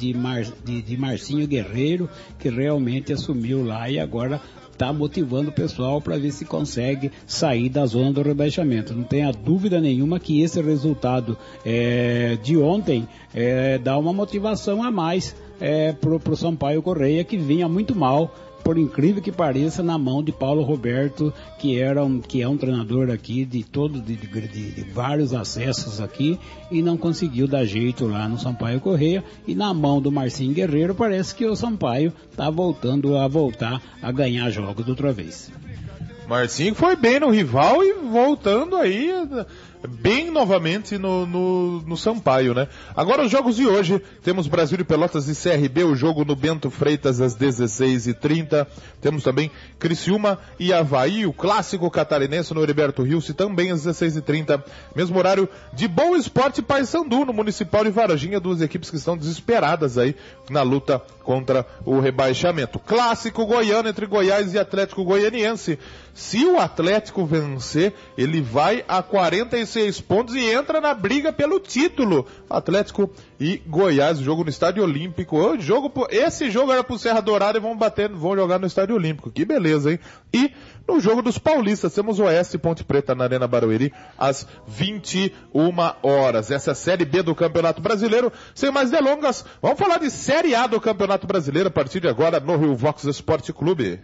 Marcinho Guerreiro, que realmente assumiu lá e agora está motivando o pessoal para ver se consegue sair da zona do rebaixamento. Não tenha dúvida nenhuma que esse resultado de ontem dá uma motivação a mais pro Sampaio Correia, que vinha muito mal, por incrível que pareça, na mão de Paulo Roberto, que é um treinador aqui de vários acessos aqui, e não conseguiu dar jeito lá no Sampaio Correia, e na mão do Marcinho Guerreiro parece que o Sampaio está voltando a ganhar jogos outra vez. Marcinho foi bem no rival e voltando aí bem novamente no Sampaio, né? Agora os jogos de hoje, temos Brasil de Pelotas e CRB, o jogo no Bento Freitas às 16h30, temos também Criciúma e Avaí, o clássico catarinense no Heriberto Rilse, também às 16h30, mesmo horário de Boa Esporte e Paysandu, no Municipal de Varginha, duas equipes que estão desesperadas aí na luta contra o rebaixamento. Clássico goiano entre Goiás e Atlético Goianiense. Se o Atlético vencer, ele vai a 46 pontos e entra na briga pelo título. Atlético e Goiás, jogo no Estádio Olímpico. Esse jogo era pro Serra Dourada e vão jogar no Estádio Olímpico. Que beleza, hein? E no jogo dos paulistas, temos Oeste e Ponte Preta na Arena Barueri às 21 horas. Essa é a Série B do Campeonato Brasileiro. Sem mais delongas, vamos falar de Série A do Campeonato Brasileiro a partir de agora no Rio Vox Esporte Clube.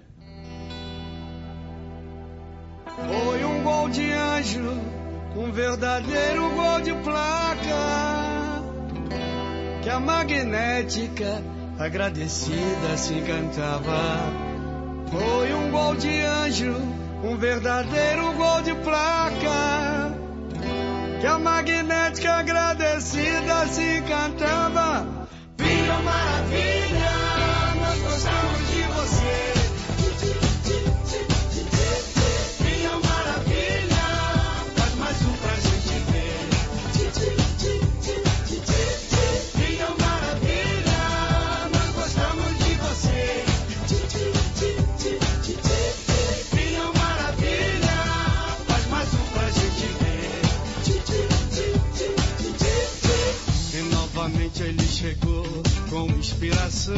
Foi um gol de anjo, um verdadeiro gol de placa, que a magnética agradecida se cantava. Foi um gol de anjo, um verdadeiro gol de placa, que a magnética agradecida se cantava. Vila Maravilha, nós gostamos de você. Ele chegou com inspiração,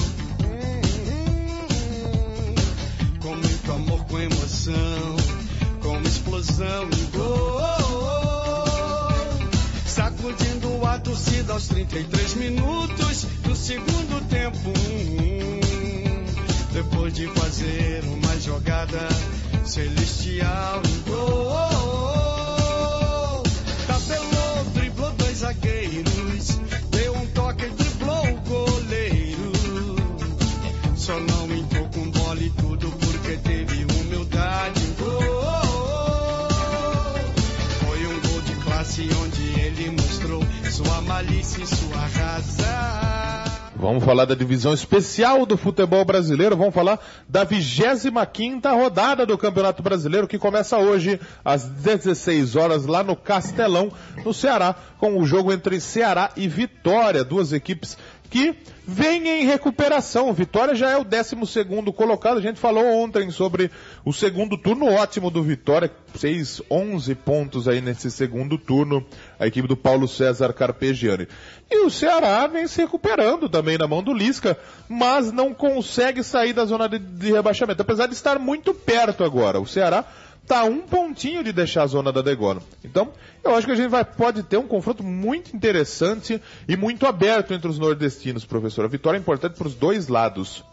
com muito amor, com emoção, com explosão e gol, sacudindo a torcida aos 33 minutos do segundo tempo. Depois de fazer uma jogada celestial e gol, tabelou, driblou dois zagueiros, deu um toque, driblou o goleiro. Só não entrou com bola e tudo porque teve humildade. Foi um gol de classe onde ele mostrou sua malícia e sua razão. Vamos falar da divisão especial do futebol brasileiro, vamos falar da 25ª rodada do Campeonato Brasileiro, que começa hoje às 16 horas lá no Castelão, no Ceará, com o jogo entre Ceará e Vitória, duas equipes que vem em recuperação. O Vitória já é o 12º colocado. A gente falou ontem sobre o segundo turno ótimo do Vitória, 11 pontos aí nesse segundo turno, a equipe do Paulo César Carpegiani. E o Ceará vem se recuperando também na mão do Lisca, mas não consegue sair da zona de rebaixamento, apesar de estar muito perto agora. O Ceará está a um pontinho de deixar a zona da degola. Então, eu acho que a gente pode ter um confronto muito interessante e muito aberto entre os nordestinos, professor. A vitória é importante para os dois lados.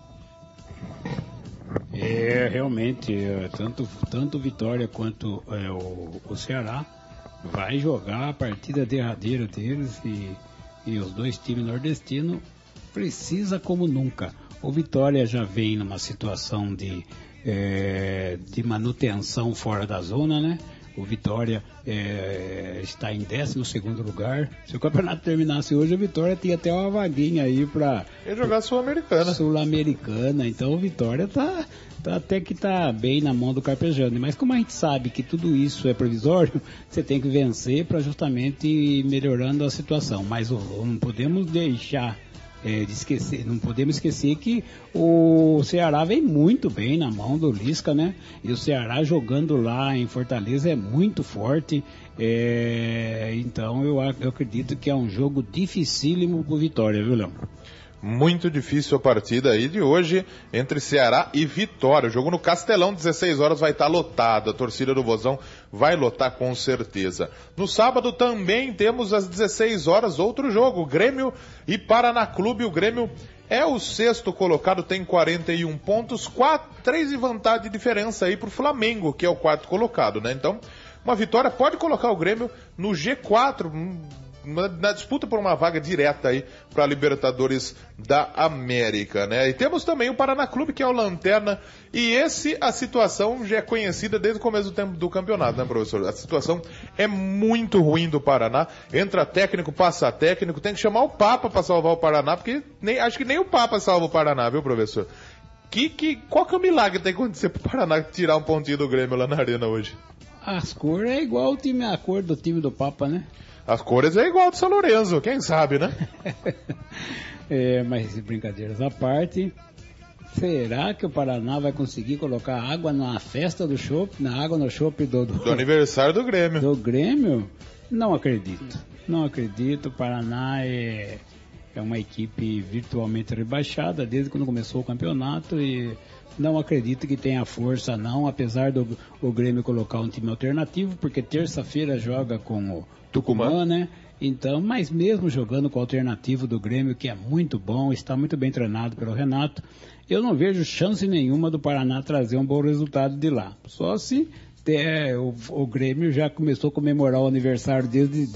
Realmente, tanto Vitória quanto o Ceará vai jogar a partida derradeira deles e E os dois times nordestinos precisam como nunca. O Vitória já vem numa situação de manutenção fora da zona, né? O Vitória está em 12º lugar. Se o campeonato terminasse hoje, o Vitória tinha até uma vaguinha aí para jogar Sul-Americana. Então o Vitória tá até que tá bem na mão do Carpegiani. Mas como a gente sabe que tudo isso é provisório, você tem que vencer para justamente ir melhorando a situação. Mas não podemos deixar de esquecer, não podemos esquecer que o Ceará vem muito bem na mão do Lisca, né? E o Ceará jogando lá em Fortaleza é muito forte, então eu acredito que é um jogo dificílimo pro Vitória, viu, Léo? Muito difícil a partida aí de hoje entre Ceará e Vitória. O jogo no Castelão, 16 horas, vai estar lotado. A torcida do Vozão vai lotar com certeza. No sábado também temos às 16 horas outro jogo, Grêmio e Paraná Clube. O Grêmio é o 6º colocado, tem 41 pontos, 3 de vantagem de diferença aí pro Flamengo, que é o 4º colocado, né? Então, uma vitória pode colocar o Grêmio no G4, na disputa por uma vaga direta aí para a Libertadores da América, né? E temos também o Paraná Clube, que é o lanterna, e a situação já é conhecida desde o começo do tempo do campeonato, né, professor? A situação é muito ruim do Paraná, entra técnico, passa técnico, tem que chamar o Papa para salvar o Paraná, porque acho que nem o Papa salva o Paraná, viu, professor? Qual que é o milagre que tem que acontecer pro Paraná tirar um pontinho do Grêmio lá na arena hoje? As cores é igual a cor do time do Papa, né? As cores é igual do São Lourenço, quem sabe, né? Mas brincadeiras à parte, será que o Paraná vai conseguir colocar água na festa do chopp, na água no chopp do aniversário do Grêmio? Do Grêmio? Não acredito. O Paraná é uma equipe virtualmente rebaixada desde quando começou o campeonato e não acredito que tenha força não, apesar do Grêmio colocar um time alternativo, porque terça-feira joga com o Tucumã, né? Então, mas mesmo jogando com o alternativo do Grêmio, que é muito bom, está muito bem treinado pelo Renato, eu não vejo chance nenhuma do Paraná trazer um bom resultado de lá. Só se o Grêmio já começou a comemorar o aniversário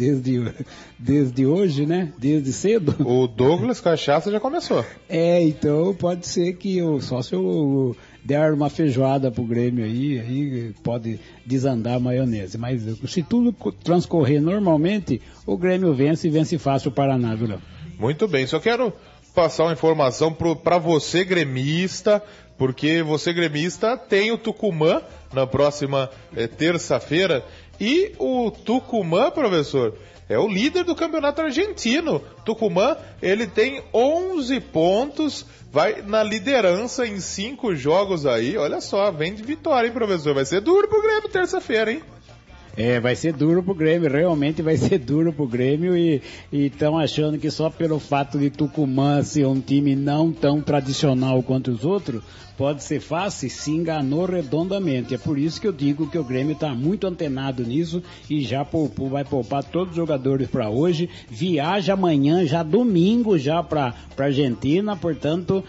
desde hoje, né? Desde cedo. O Douglas Cachaça já começou. Então pode ser que só se eu der uma feijoada pro Grêmio aí pode desandar a maionese. Mas se tudo transcorrer normalmente, o Grêmio vence e vence fácil o Paraná, viu, Léo? Muito bem, só quero passar uma informação para você gremista, porque você gremista tem o Tucumã na próxima terça-feira, e o Tucumã, professor, é o líder do campeonato argentino. Tucumã, ele tem 11 pontos, vai na liderança em 5 jogos aí, olha só, vem de vitória, hein, professor? Vai ser duro pro Grêmio terça-feira, hein? Vai ser duro pro Grêmio, realmente vai ser duro pro Grêmio e estão achando que só pelo fato de Tucumã ser um time não tão tradicional quanto os outros, pode ser fácil, se enganou redondamente. É por isso que eu digo que o Grêmio está muito antenado nisso e já vai poupar todos os jogadores para hoje, viaja amanhã, já domingo, já para Argentina, portanto,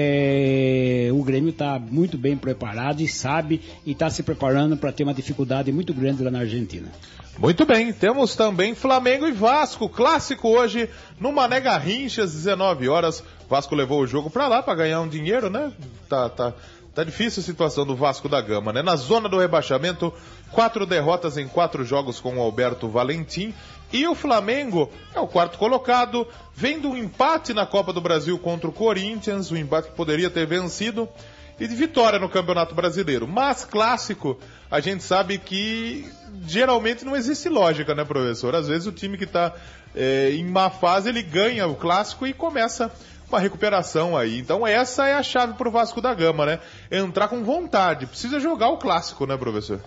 o Grêmio está muito bem preparado e sabe e está se preparando para ter uma dificuldade muito grande lá na Argentina. Muito bem, temos também Flamengo e Vasco, clássico hoje no Mané Garrinchas, 19 horas. Vasco levou o jogo pra lá pra ganhar um dinheiro, né? Tá difícil a situação do Vasco da Gama, né? Na zona do rebaixamento, 4 derrotas em 4 jogos com o Alberto Valentim. E o Flamengo é o 4º colocado, vem de um empate na Copa do Brasil contra o Corinthians, um empate que poderia ter vencido, e de vitória no Campeonato Brasileiro. Mas clássico, a gente sabe que geralmente não existe lógica, né, professor? Às vezes o time que está em má fase, ele ganha o clássico e começa uma recuperação aí. Então essa é a chave pro Vasco da Gama, né? Entrar com vontade. Precisa jogar o clássico, né, professor?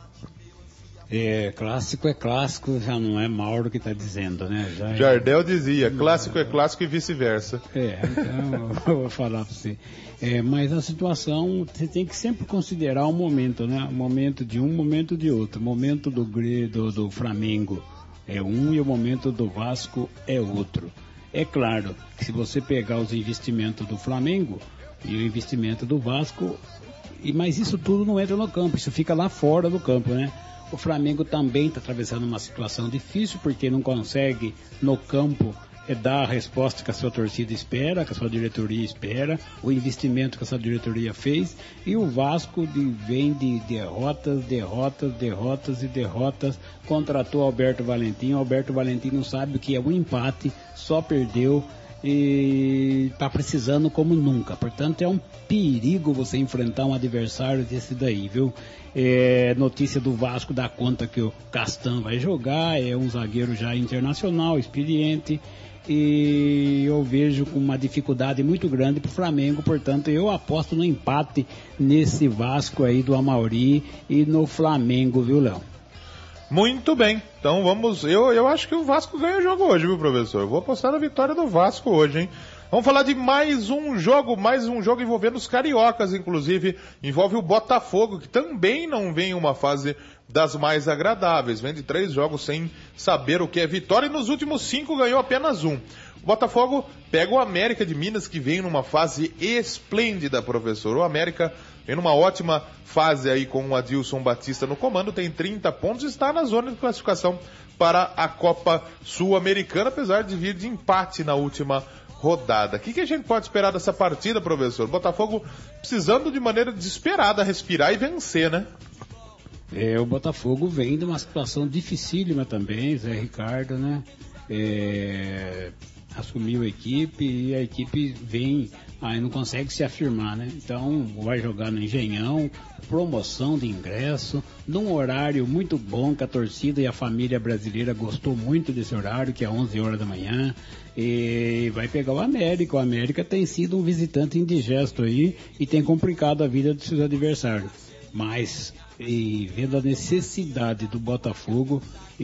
Clássico é clássico, já não é Mauro que está dizendo, né? Jardel dizia, clássico é clássico e vice-versa. Então eu vou falar para você. Mas a situação, você tem que sempre considerar o momento, né? O momento de um, momento de outro. O momento do Flamengo é um e o momento do Vasco é outro. É claro que se você pegar os investimentos do Flamengo e o investimento do Vasco, mas isso tudo não entra no campo, isso fica lá fora do campo, né? O Flamengo também está atravessando uma situação difícil porque não consegue no campo dar a resposta que a sua torcida espera, que a sua diretoria espera, o investimento que essa diretoria fez, e o Vasco vem de derrotas, contratou Alberto Valentim não sabe o que é um empate, só perdeu, e está precisando como nunca. Portanto, é um perigo você enfrentar um adversário desse daí, viu? Notícia do Vasco dá conta que o Castan vai jogar, é um zagueiro já internacional, experiente, e eu vejo com uma dificuldade muito grande para o Flamengo. Portanto, eu aposto no empate nesse Vasco aí do Amauri e no Flamengo, viu, Léo? Muito bem, então vamos, eu acho que o Vasco ganha o jogo hoje, viu, professor? Eu vou apostar na vitória do Vasco hoje, hein? Vamos falar de mais um jogo envolvendo os cariocas, inclusive, envolve o Botafogo, que também não vem em uma fase das mais agradáveis, vem de 3 jogos sem saber o que é vitória, e nos últimos 5 ganhou apenas 1. O Botafogo pega o América de Minas, que vem numa fase esplêndida, professor. O América vem numa ótima fase aí com o Adilson Batista no comando, tem 30 pontos e está na zona de classificação para a Copa Sul-Americana, apesar de vir de empate na última rodada. O que a gente pode esperar dessa partida, professor? Botafogo precisando de maneira desesperada respirar e vencer, né? O Botafogo vem de uma situação dificílima também, Zé Ricardo, né? Assumiu a equipe e a equipe vem, aí não consegue se afirmar, né? Então vai jogar no Engenhão, promoção de ingresso, num horário muito bom, que a torcida e a família brasileira gostou muito desse horário, que é 11 horas da manhã, e vai pegar o América. O América tem sido um visitante indigesto aí e tem complicado a vida dos seus adversários. Mas, vendo a necessidade do Botafogo,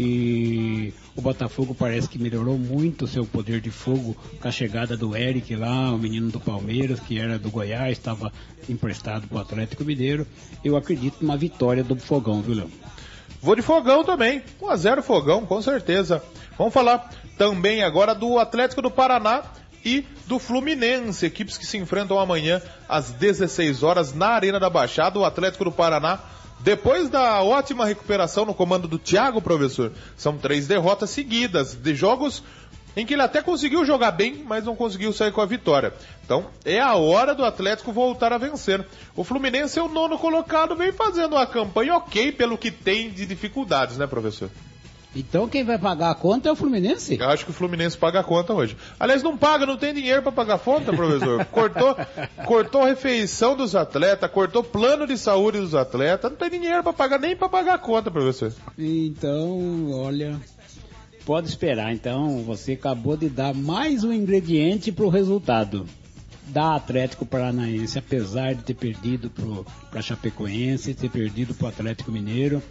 e o Botafogo parece que melhorou muito o seu poder de fogo com a chegada do Eric lá, o menino do Palmeiras, que era do Goiás, estava emprestado para o Atlético Mineiro. Eu acredito numa vitória do Fogão, viu, Léo? Vou de Fogão também, 1-0 Fogão, com certeza. Vamos falar também agora do Atlético do Paraná e do Fluminense, equipes que se enfrentam amanhã às 16 horas na Arena da Baixada. O Atlético do Paraná, depois da ótima recuperação no comando do Thiago, professor, são 3 derrotas seguidas, de jogos em que ele até conseguiu jogar bem, mas não conseguiu sair com a vitória. Então, é a hora do Atlético voltar a vencer. O Fluminense é o 9º colocado, vem fazendo uma campanha ok pelo que tem de dificuldades, né, professor? Então quem vai pagar a conta é o Fluminense? Eu acho que o Fluminense paga a conta hoje. Aliás, não paga, não tem dinheiro para pagar a conta, professor. Cortou refeição dos atletas, cortou plano de saúde dos atletas, não tem dinheiro para pagar, nem para pagar a conta, professor. Então, olha, pode esperar. Então, você acabou de dar mais um ingrediente para o resultado da Atlético Paranaense, apesar de ter perdido para Chapecoense, ter perdido para o Atlético Mineiro.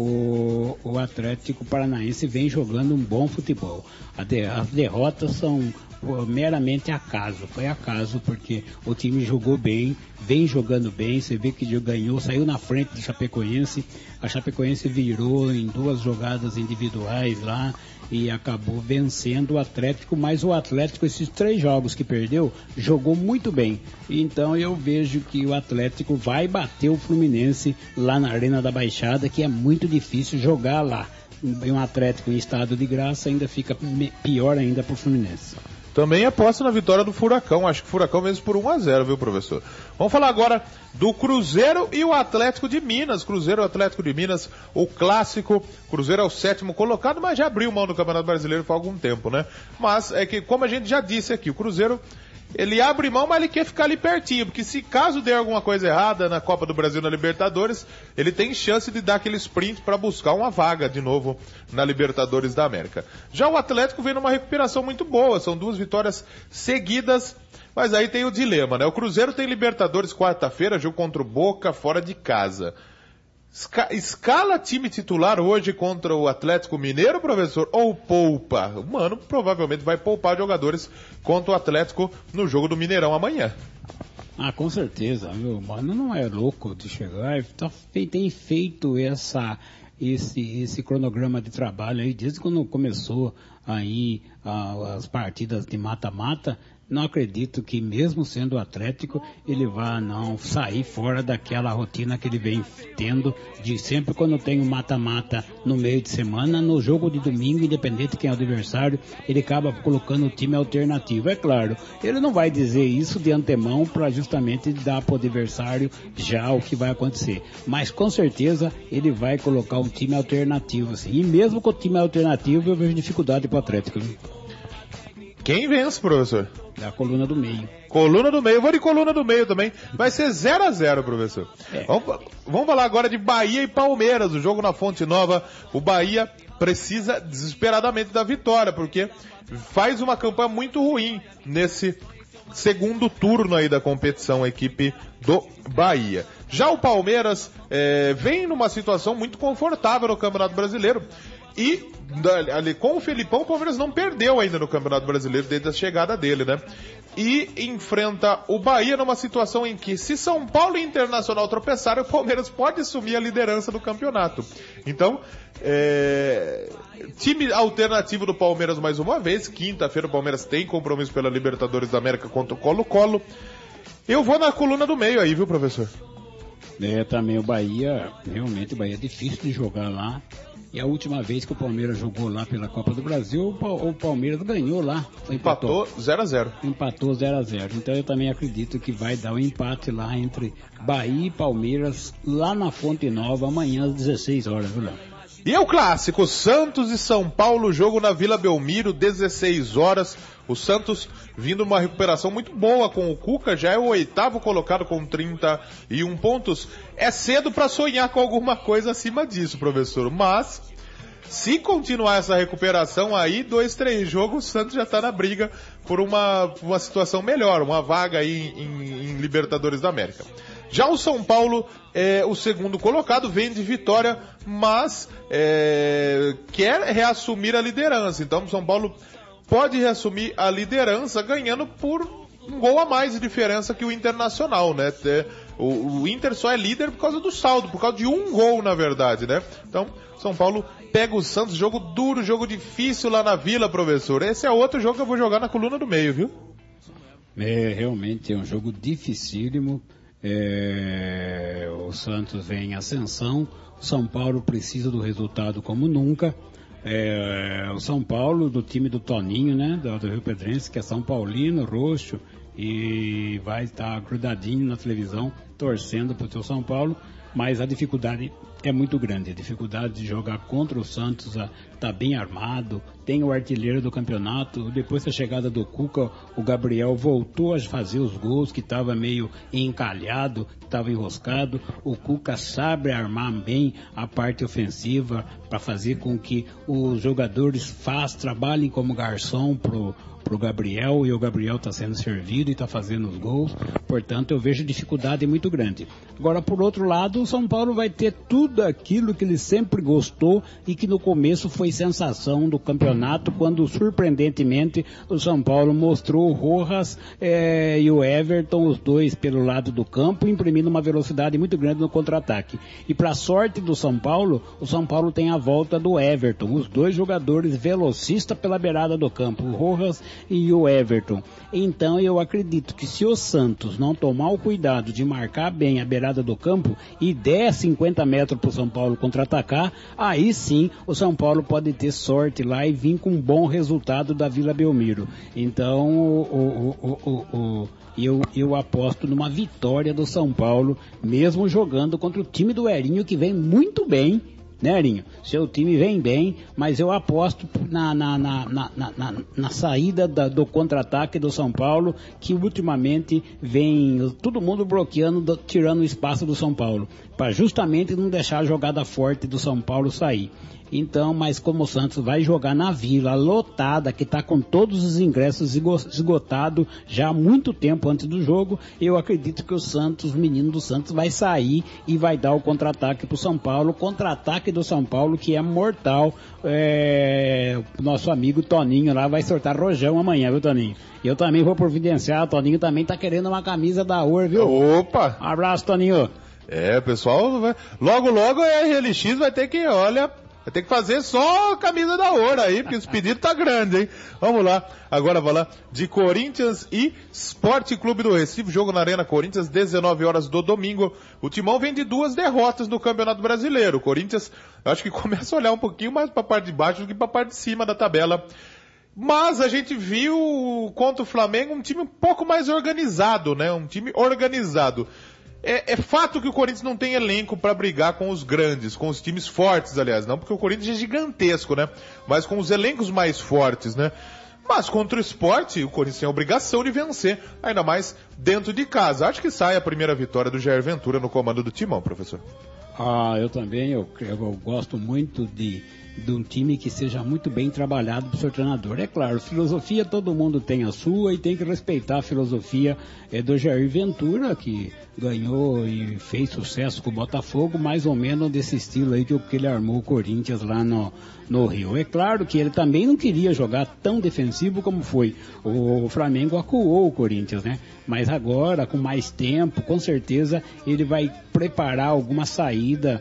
O Atlético Paranaense vem jogando um bom futebol. As derrotas são meramente acaso. Foi acaso porque o time jogou bem, vem jogando bem. Você vê que ganhou, saiu na frente do Chapecoense. A Chapecoense virou em 2 jogadas individuais lá e acabou vencendo o Atlético, mas o Atlético, esses 3 jogos que perdeu, jogou muito bem. Então eu vejo que o Atlético vai bater o Fluminense lá na Arena da Baixada, que é muito difícil jogar lá. Um Atlético em estado de graça ainda fica pior ainda para o Fluminense. Também aposto na vitória do Furacão, acho que o Furacão mesmo por 1-0, viu, professor? Vamos falar agora do Cruzeiro e o Atlético de Minas. Cruzeiro e Atlético de Minas, o clássico. Cruzeiro é o 7º colocado, mas já abriu mão do Campeonato Brasileiro por algum tempo, né? Mas é que, como a gente já disse aqui, o Cruzeiro, ele abre mão, mas ele quer ficar ali pertinho, porque se caso der alguma coisa errada na Copa do Brasil, na Libertadores, ele tem chance de dar aquele sprint para buscar uma vaga de novo na Libertadores da América. Já o Atlético vem numa recuperação muito boa, são 2 vitórias seguidas, mas aí tem o dilema, né? O Cruzeiro tem Libertadores quarta-feira, jogo contra o Boca, fora de casa. Escala time titular hoje contra o Atlético Mineiro, professor, ou poupa? O Mano provavelmente vai poupar jogadores contra o Atlético no jogo do Mineirão amanhã. Ah, com certeza, viu? O Mano não é louco de chegar, tem feito esse cronograma de trabalho aí, desde quando começou aí as partidas de mata-mata, não acredito que mesmo sendo Atlético, ele vá não sair fora daquela rotina que ele vem tendo de sempre quando tem um mata-mata no meio de semana, no jogo de domingo, independente de quem é o adversário, ele acaba colocando o time alternativo. É claro, ele não vai dizer isso de antemão para justamente dar para o adversário já o que vai acontecer, mas com certeza ele vai colocar um time alternativo, assim. E mesmo com o time alternativo, eu vejo dificuldade para o Atlético. Quem vence, professor? Da coluna do meio. Coluna do meio, eu vou de coluna do meio também. Vai ser 0-0, professor. Vamos falar agora de Bahia e Palmeiras, o jogo na Fonte Nova. O Bahia precisa desesperadamente da vitória, porque faz uma campanha muito ruim nesse segundo turno aí da competição, a equipe do Bahia. Já o Palmeiras vem numa situação muito confortável no Campeonato Brasileiro. E ali, com o Felipão, o Palmeiras não perdeu ainda no Campeonato Brasileiro desde a chegada dele, né? E enfrenta o Bahia numa situação em que, se São Paulo e Internacional tropeçarem, o Palmeiras pode assumir a liderança do campeonato. Então, time alternativo do Palmeiras mais uma vez. Quinta-feira o Palmeiras tem compromisso pela Libertadores da América contra o Colo-Colo. Eu vou na coluna do meio aí, viu, professor? Também o Bahia, realmente o Bahia é difícil de jogar lá. E a última vez que o Palmeiras jogou lá pela Copa do Brasil, o Palmeiras ganhou lá. Empatou 0-0. Empatou 0-0. Então eu também acredito que vai dar um empate lá entre Bahia e Palmeiras, lá na Fonte Nova, amanhã às 16 horas, viu, Léo? E é o clássico, Santos e São Paulo, jogo na Vila Belmiro, 16 horas. O Santos vindo uma recuperação muito boa com o Cuca, já é o 8º colocado com 31 pontos. É cedo para sonhar com alguma coisa acima disso, professor, mas se continuar essa recuperação aí, 2-3 jogos, o Santos já está na briga por uma situação melhor, uma vaga aí em Libertadores da América. Já o São Paulo é o segundo colocado, vem de vitória, mas quer reassumir a liderança. Então o São Paulo pode reassumir a liderança ganhando por um gol a mais de diferença que o Internacional, né? O Inter só é líder por causa do saldo, por causa de um gol, na verdade, né? Então, São Paulo pega o Santos, jogo duro, jogo difícil lá na Vila, professor. Esse é outro jogo que eu vou jogar na coluna do meio, viu? Realmente é um jogo dificílimo. O Santos vem em ascensão, o São Paulo precisa do resultado como nunca. O São Paulo, do time do Toninho, né, do Rio Pedrense, que é São Paulino, roxo, e vai estar grudadinho na televisão, torcendo para o seu São Paulo, mas a dificuldade é muito grande. A dificuldade de jogar contra o Santos está bem armado, tem o artilheiro do campeonato. Depois da chegada do Cuca, o Gabriel voltou a fazer os gols, que estava meio encalhado, estava enroscado. O Cuca sabe armar bem a parte ofensiva para fazer com que os jogadores trabalhem como garçom pro Gabriel, e o Gabriel está sendo servido e está fazendo os gols. Portanto, eu vejo dificuldade muito grande. Agora, por outro lado, o São Paulo vai ter tudo aquilo que ele sempre gostou e que no começo foi sensação do campeonato, quando surpreendentemente o São Paulo mostrou o Rojas e o Everton, os dois pelo lado do campo, imprimindo uma velocidade muito grande no contra-ataque. E para sorte do São Paulo, o São Paulo tem a volta do Everton, os dois jogadores velocistas pela beirada do campo, o Rojas e o Everton. Então eu acredito que se o Santos não tomar o cuidado de marcar bem a beirada do campo e der 50 metros para o São Paulo contra-atacar, aí sim o São Paulo pode ter sorte lá e vir com um bom resultado da Vila Belmiro. Então eu aposto numa vitória do São Paulo, mesmo jogando contra o time do Erinho, que vem muito bem, né, Erinho? Seu time vem bem, mas eu aposto na saída do contra-ataque do São Paulo, que ultimamente vem todo mundo bloqueando, tirando o espaço do São Paulo, para justamente não deixar a jogada forte do São Paulo sair. Então, mas como o Santos vai jogar na Vila lotada, que está com todos os ingressos esgotados já há muito tempo antes do jogo, eu acredito que o menino do Santos vai sair e vai dar o contra-ataque para o São Paulo, contra-ataque do São Paulo que é mortal. Nosso amigo Toninho lá vai sortar rojão amanhã, viu, Toninho? Eu também vou providenciar, o Toninho também tá querendo uma camisa da UR, viu? Opa! Abraço, Toninho. Pessoal, logo a RLX vai ter que, Vai ter que fazer só a camisa da Ouro aí, porque esse pedido tá grande, hein? Vamos lá, agora falar de Corinthians e Sport Clube do Recife, jogo na Arena Corinthians, 19 horas do domingo. O Timão vem de 2 derrotas no Campeonato Brasileiro. O Corinthians, eu acho que começa a olhar um pouquinho mais pra parte de baixo do que pra parte de cima da tabela. Mas a gente viu contra o Flamengo um time um pouco mais organizado, né? Um time organizado. É fato que o Corinthians não tem elenco para brigar com os grandes, com os times fortes, aliás, não, porque o Corinthians é gigantesco, né? Mas com os elencos mais fortes, né? Mas contra o Sport, o Corinthians tem a obrigação de vencer, ainda mais dentro de casa. Acho que sai a primeira vitória do Jair Ventura no comando do Timão, professor. Eu também, eu gosto muito de um time que seja muito bem trabalhado pro seu treinador. É claro, filosofia todo mundo tem a sua e tem que respeitar a filosofia do Jair Ventura, que ganhou e fez sucesso com o Botafogo, mais ou menos desse estilo aí que ele armou o Corinthians lá no Rio. É claro que ele também não queria jogar tão defensivo como foi. O Flamengo acuou o Corinthians, né? Mas agora, com mais tempo, com certeza ele vai preparar alguma saída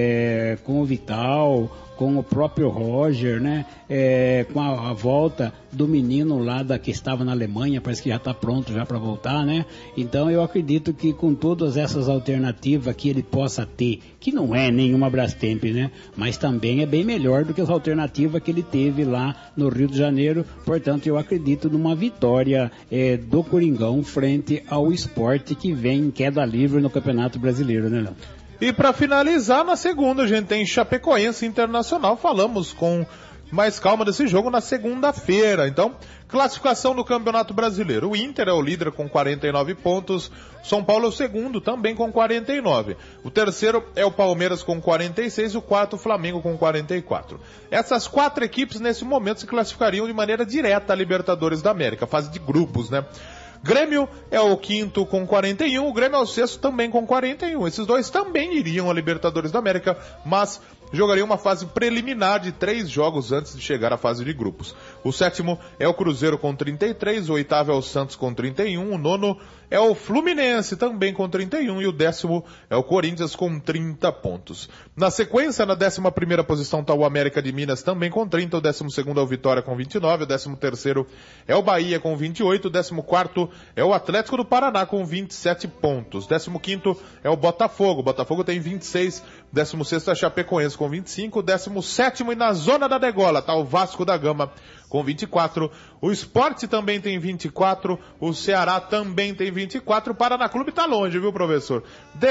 com o Vital, com o próprio Roger, né? Com a volta do menino lá que estava na Alemanha, parece que já está pronto já para voltar, né? Então eu acredito que com todas essas alternativas que ele possa ter, que não é nenhuma Brastemp, né? Mas também é bem melhor do que as alternativas que ele teve lá no Rio de Janeiro. Portanto, eu acredito numa vitória do Coringão frente ao Sport, que vem em queda livre no Campeonato Brasileiro, né, Léo? E para finalizar, na segunda a gente tem Chapecoense Internacional. Falamos com mais calma desse jogo na segunda-feira. Então, classificação do Campeonato Brasileiro. O Inter é o líder com 49 pontos. São Paulo é o segundo, também com 49. O terceiro é o Palmeiras com 46 e o quarto o Flamengo com 44. Essas 4 equipes nesse momento se classificariam de maneira direta à Libertadores da América, fase de grupos, né? Grêmio é o quinto com 41, o Grêmio é o sexto também com 41. Esses dois também iriam à Libertadores da América, mas jogariam uma fase preliminar de 3 jogos antes de chegar à fase de grupos. O sétimo é o Cruzeiro com 33, o oitavo é o Santos com 31, o nono é o Fluminense também com 31 e o 10º é o Corinthians com 30 pontos. Na sequência, na 11ª posição está o América de Minas também com 30, o 12º é o Vitória com 29, o 13º é o Bahia com 28, o 14º é o Atlético do Paraná com 27 pontos. 15º é o Botafogo. O Botafogo tem 26. 16º é a Chapecoense com 25. 17º e na zona da degola está o Vasco da Gama com 24. O Sport também tem 24. O Ceará também tem 24. O Paraná Clube está longe, viu, professor?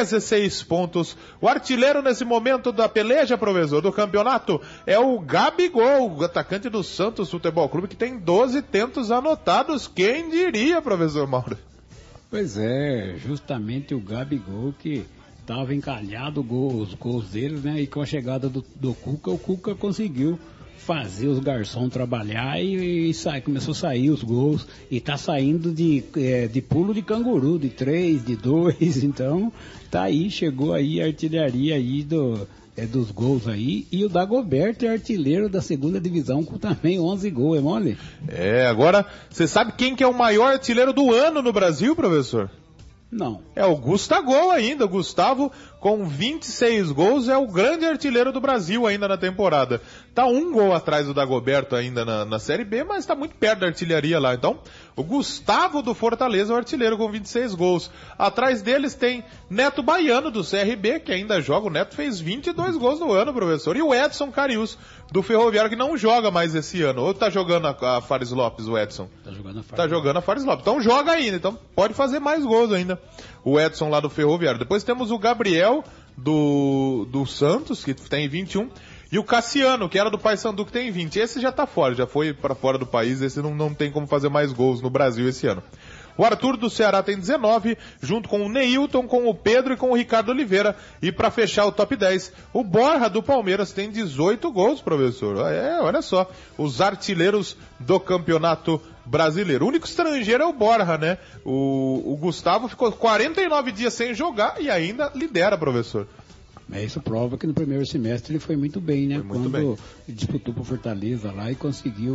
16 pontos. O artilheiro nesse momento da peleja, professor, do campeonato é o Gabigol, o atacante do Santos Futebol Clube, que tem 12 tentos anotados. Quem diria, professor Mauro? Pois é, justamente o Gabigol que estava encalhado os gols dele, né? E com a chegada do Cuca, o Cuca conseguiu fazer os garçons trabalhar e começou a sair os gols, e tá saindo de pulo de canguru, de 3, de 2, então tá aí, chegou aí a artilharia aí dos gols aí, e o Dagoberto é artilheiro da segunda divisão com também 11 gols, é mole? Agora, você sabe quem que é o maior artilheiro do ano no Brasil, professor? Não. É o Gustavo ainda, o Gustavo com 26 gols é o grande artilheiro do Brasil ainda na temporada. Tá 1 gol atrás do Dagoberto ainda na Série B, mas tá muito perto da artilharia lá. Então, o Gustavo do Fortaleza é o artilheiro com 26 gols. Atrás deles tem Neto Baiano do CRB, que ainda joga. O Neto fez 22 gols no ano, professor. E o Edson Carius do Ferroviário, que não joga mais esse ano. Ou tá jogando a Fares Lopes, o Edson? Tá jogando a Fares Lopes. Então joga ainda, então pode fazer mais gols ainda. O Edson lá do Ferroviário. Depois temos o Gabriel do Santos, que tem 21, e o Cassiano, que era do Paysandu, que tem 20. Esse já tá fora, já foi para fora do país, esse não tem como fazer mais gols no Brasil esse ano. O Arthur do Ceará tem 19, junto com o Neilton, com o Pedro e com o Ricardo Oliveira. E para fechar o top 10, o Borja do Palmeiras tem 18 gols, professor. Olha só, os artilheiros do Campeonato Brasileiro. O único estrangeiro é o Borja, né? O Gustavo ficou 49 dias sem jogar e ainda lidera, professor. Isso prova que no primeiro semestre ele foi muito bem, né? Foi muito Quando bem. Disputou por Fortaleza lá e conseguiu,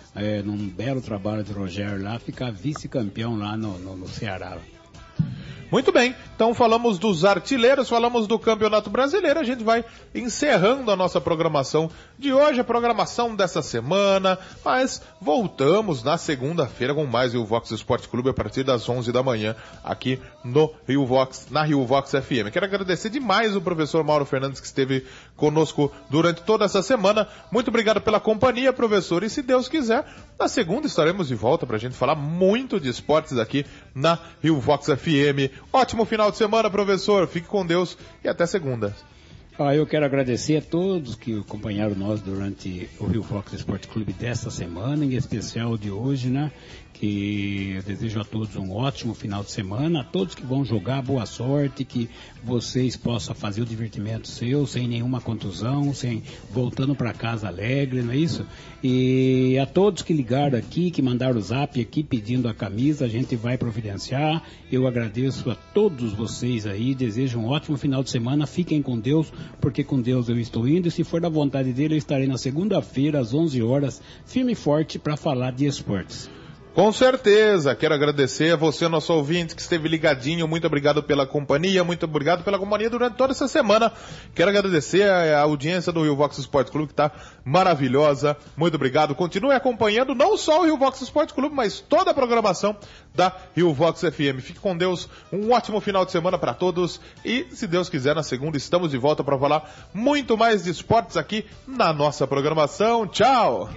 num belo trabalho de Rogério lá, ficar vice-campeão lá no Ceará. Muito bem, então falamos dos artilheiros, falamos do Campeonato Brasileiro, a gente vai encerrando a nossa programação de hoje, a programação dessa semana, mas voltamos na segunda-feira com mais Rio Vox Esporte Clube a partir das 11 da manhã, aqui no Rio Vox, na Rio Vox FM. Quero agradecer demais o professor Mauro Fernandes que esteve conosco durante toda essa semana. Muito obrigado pela companhia, professor, e se Deus quiser, na segunda estaremos de volta pra gente falar muito de esportes aqui na Rio Vox FM. Ótimo final de semana, professor. Fique com Deus e até segunda. Eu quero agradecer a todos que acompanharam nós durante o Rio Vox Esporte Clube desta semana, em especial de hoje, né? Que eu desejo a todos um ótimo final de semana, a todos que vão jogar, boa sorte, que vocês possam fazer o divertimento seu, sem nenhuma contusão, voltando para casa alegre, não é isso? E a todos que ligaram aqui, que mandaram o zap aqui pedindo a camisa, a gente vai providenciar. Eu agradeço a todos vocês aí, desejo um ótimo final de semana, fiquem com Deus, porque com Deus eu estou indo, e se for da vontade dele, eu estarei na segunda-feira, às 11 horas, firme e forte, para falar de esportes. Com certeza, quero agradecer a você, nosso ouvinte, que esteve ligadinho, muito obrigado pela companhia, muito obrigado pela companhia durante toda essa semana. Quero agradecer a audiência do Rio Vox Esporte Clube, que está maravilhosa, muito obrigado. Continue acompanhando não só o Rio Vox Esporte Clube, mas toda a programação da Rio Vox FM. Fique com Deus, um ótimo final de semana para todos e, se Deus quiser, na segunda estamos de volta para falar muito mais de esportes aqui na nossa programação. Tchau!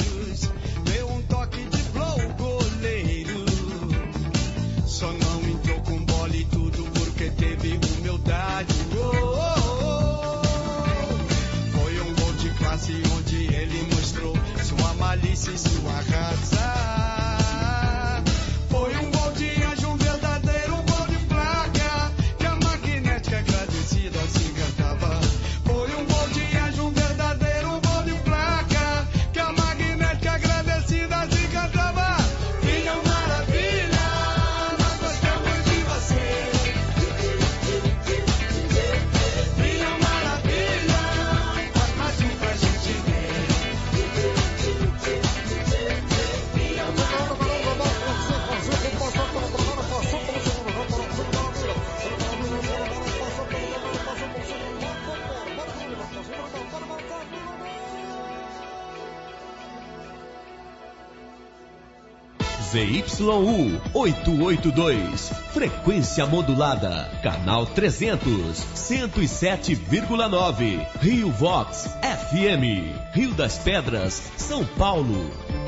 Só não entrou com bola e tudo porque teve humildade. Foi um gol de classe onde ele mostrou sua malícia e sua raça. Foi um gol de anjo, um verdadeiro gol de placa, que a magnética agradecida assim cantava. Foi um gol de anjo, um verdadeiro gol de placa, que a magnética agradecida assim cantava. Minha maravilha, ZYU 882, frequência modulada, canal 300, 107,9, Rio Vox FM, Rio das Pedras, São Paulo.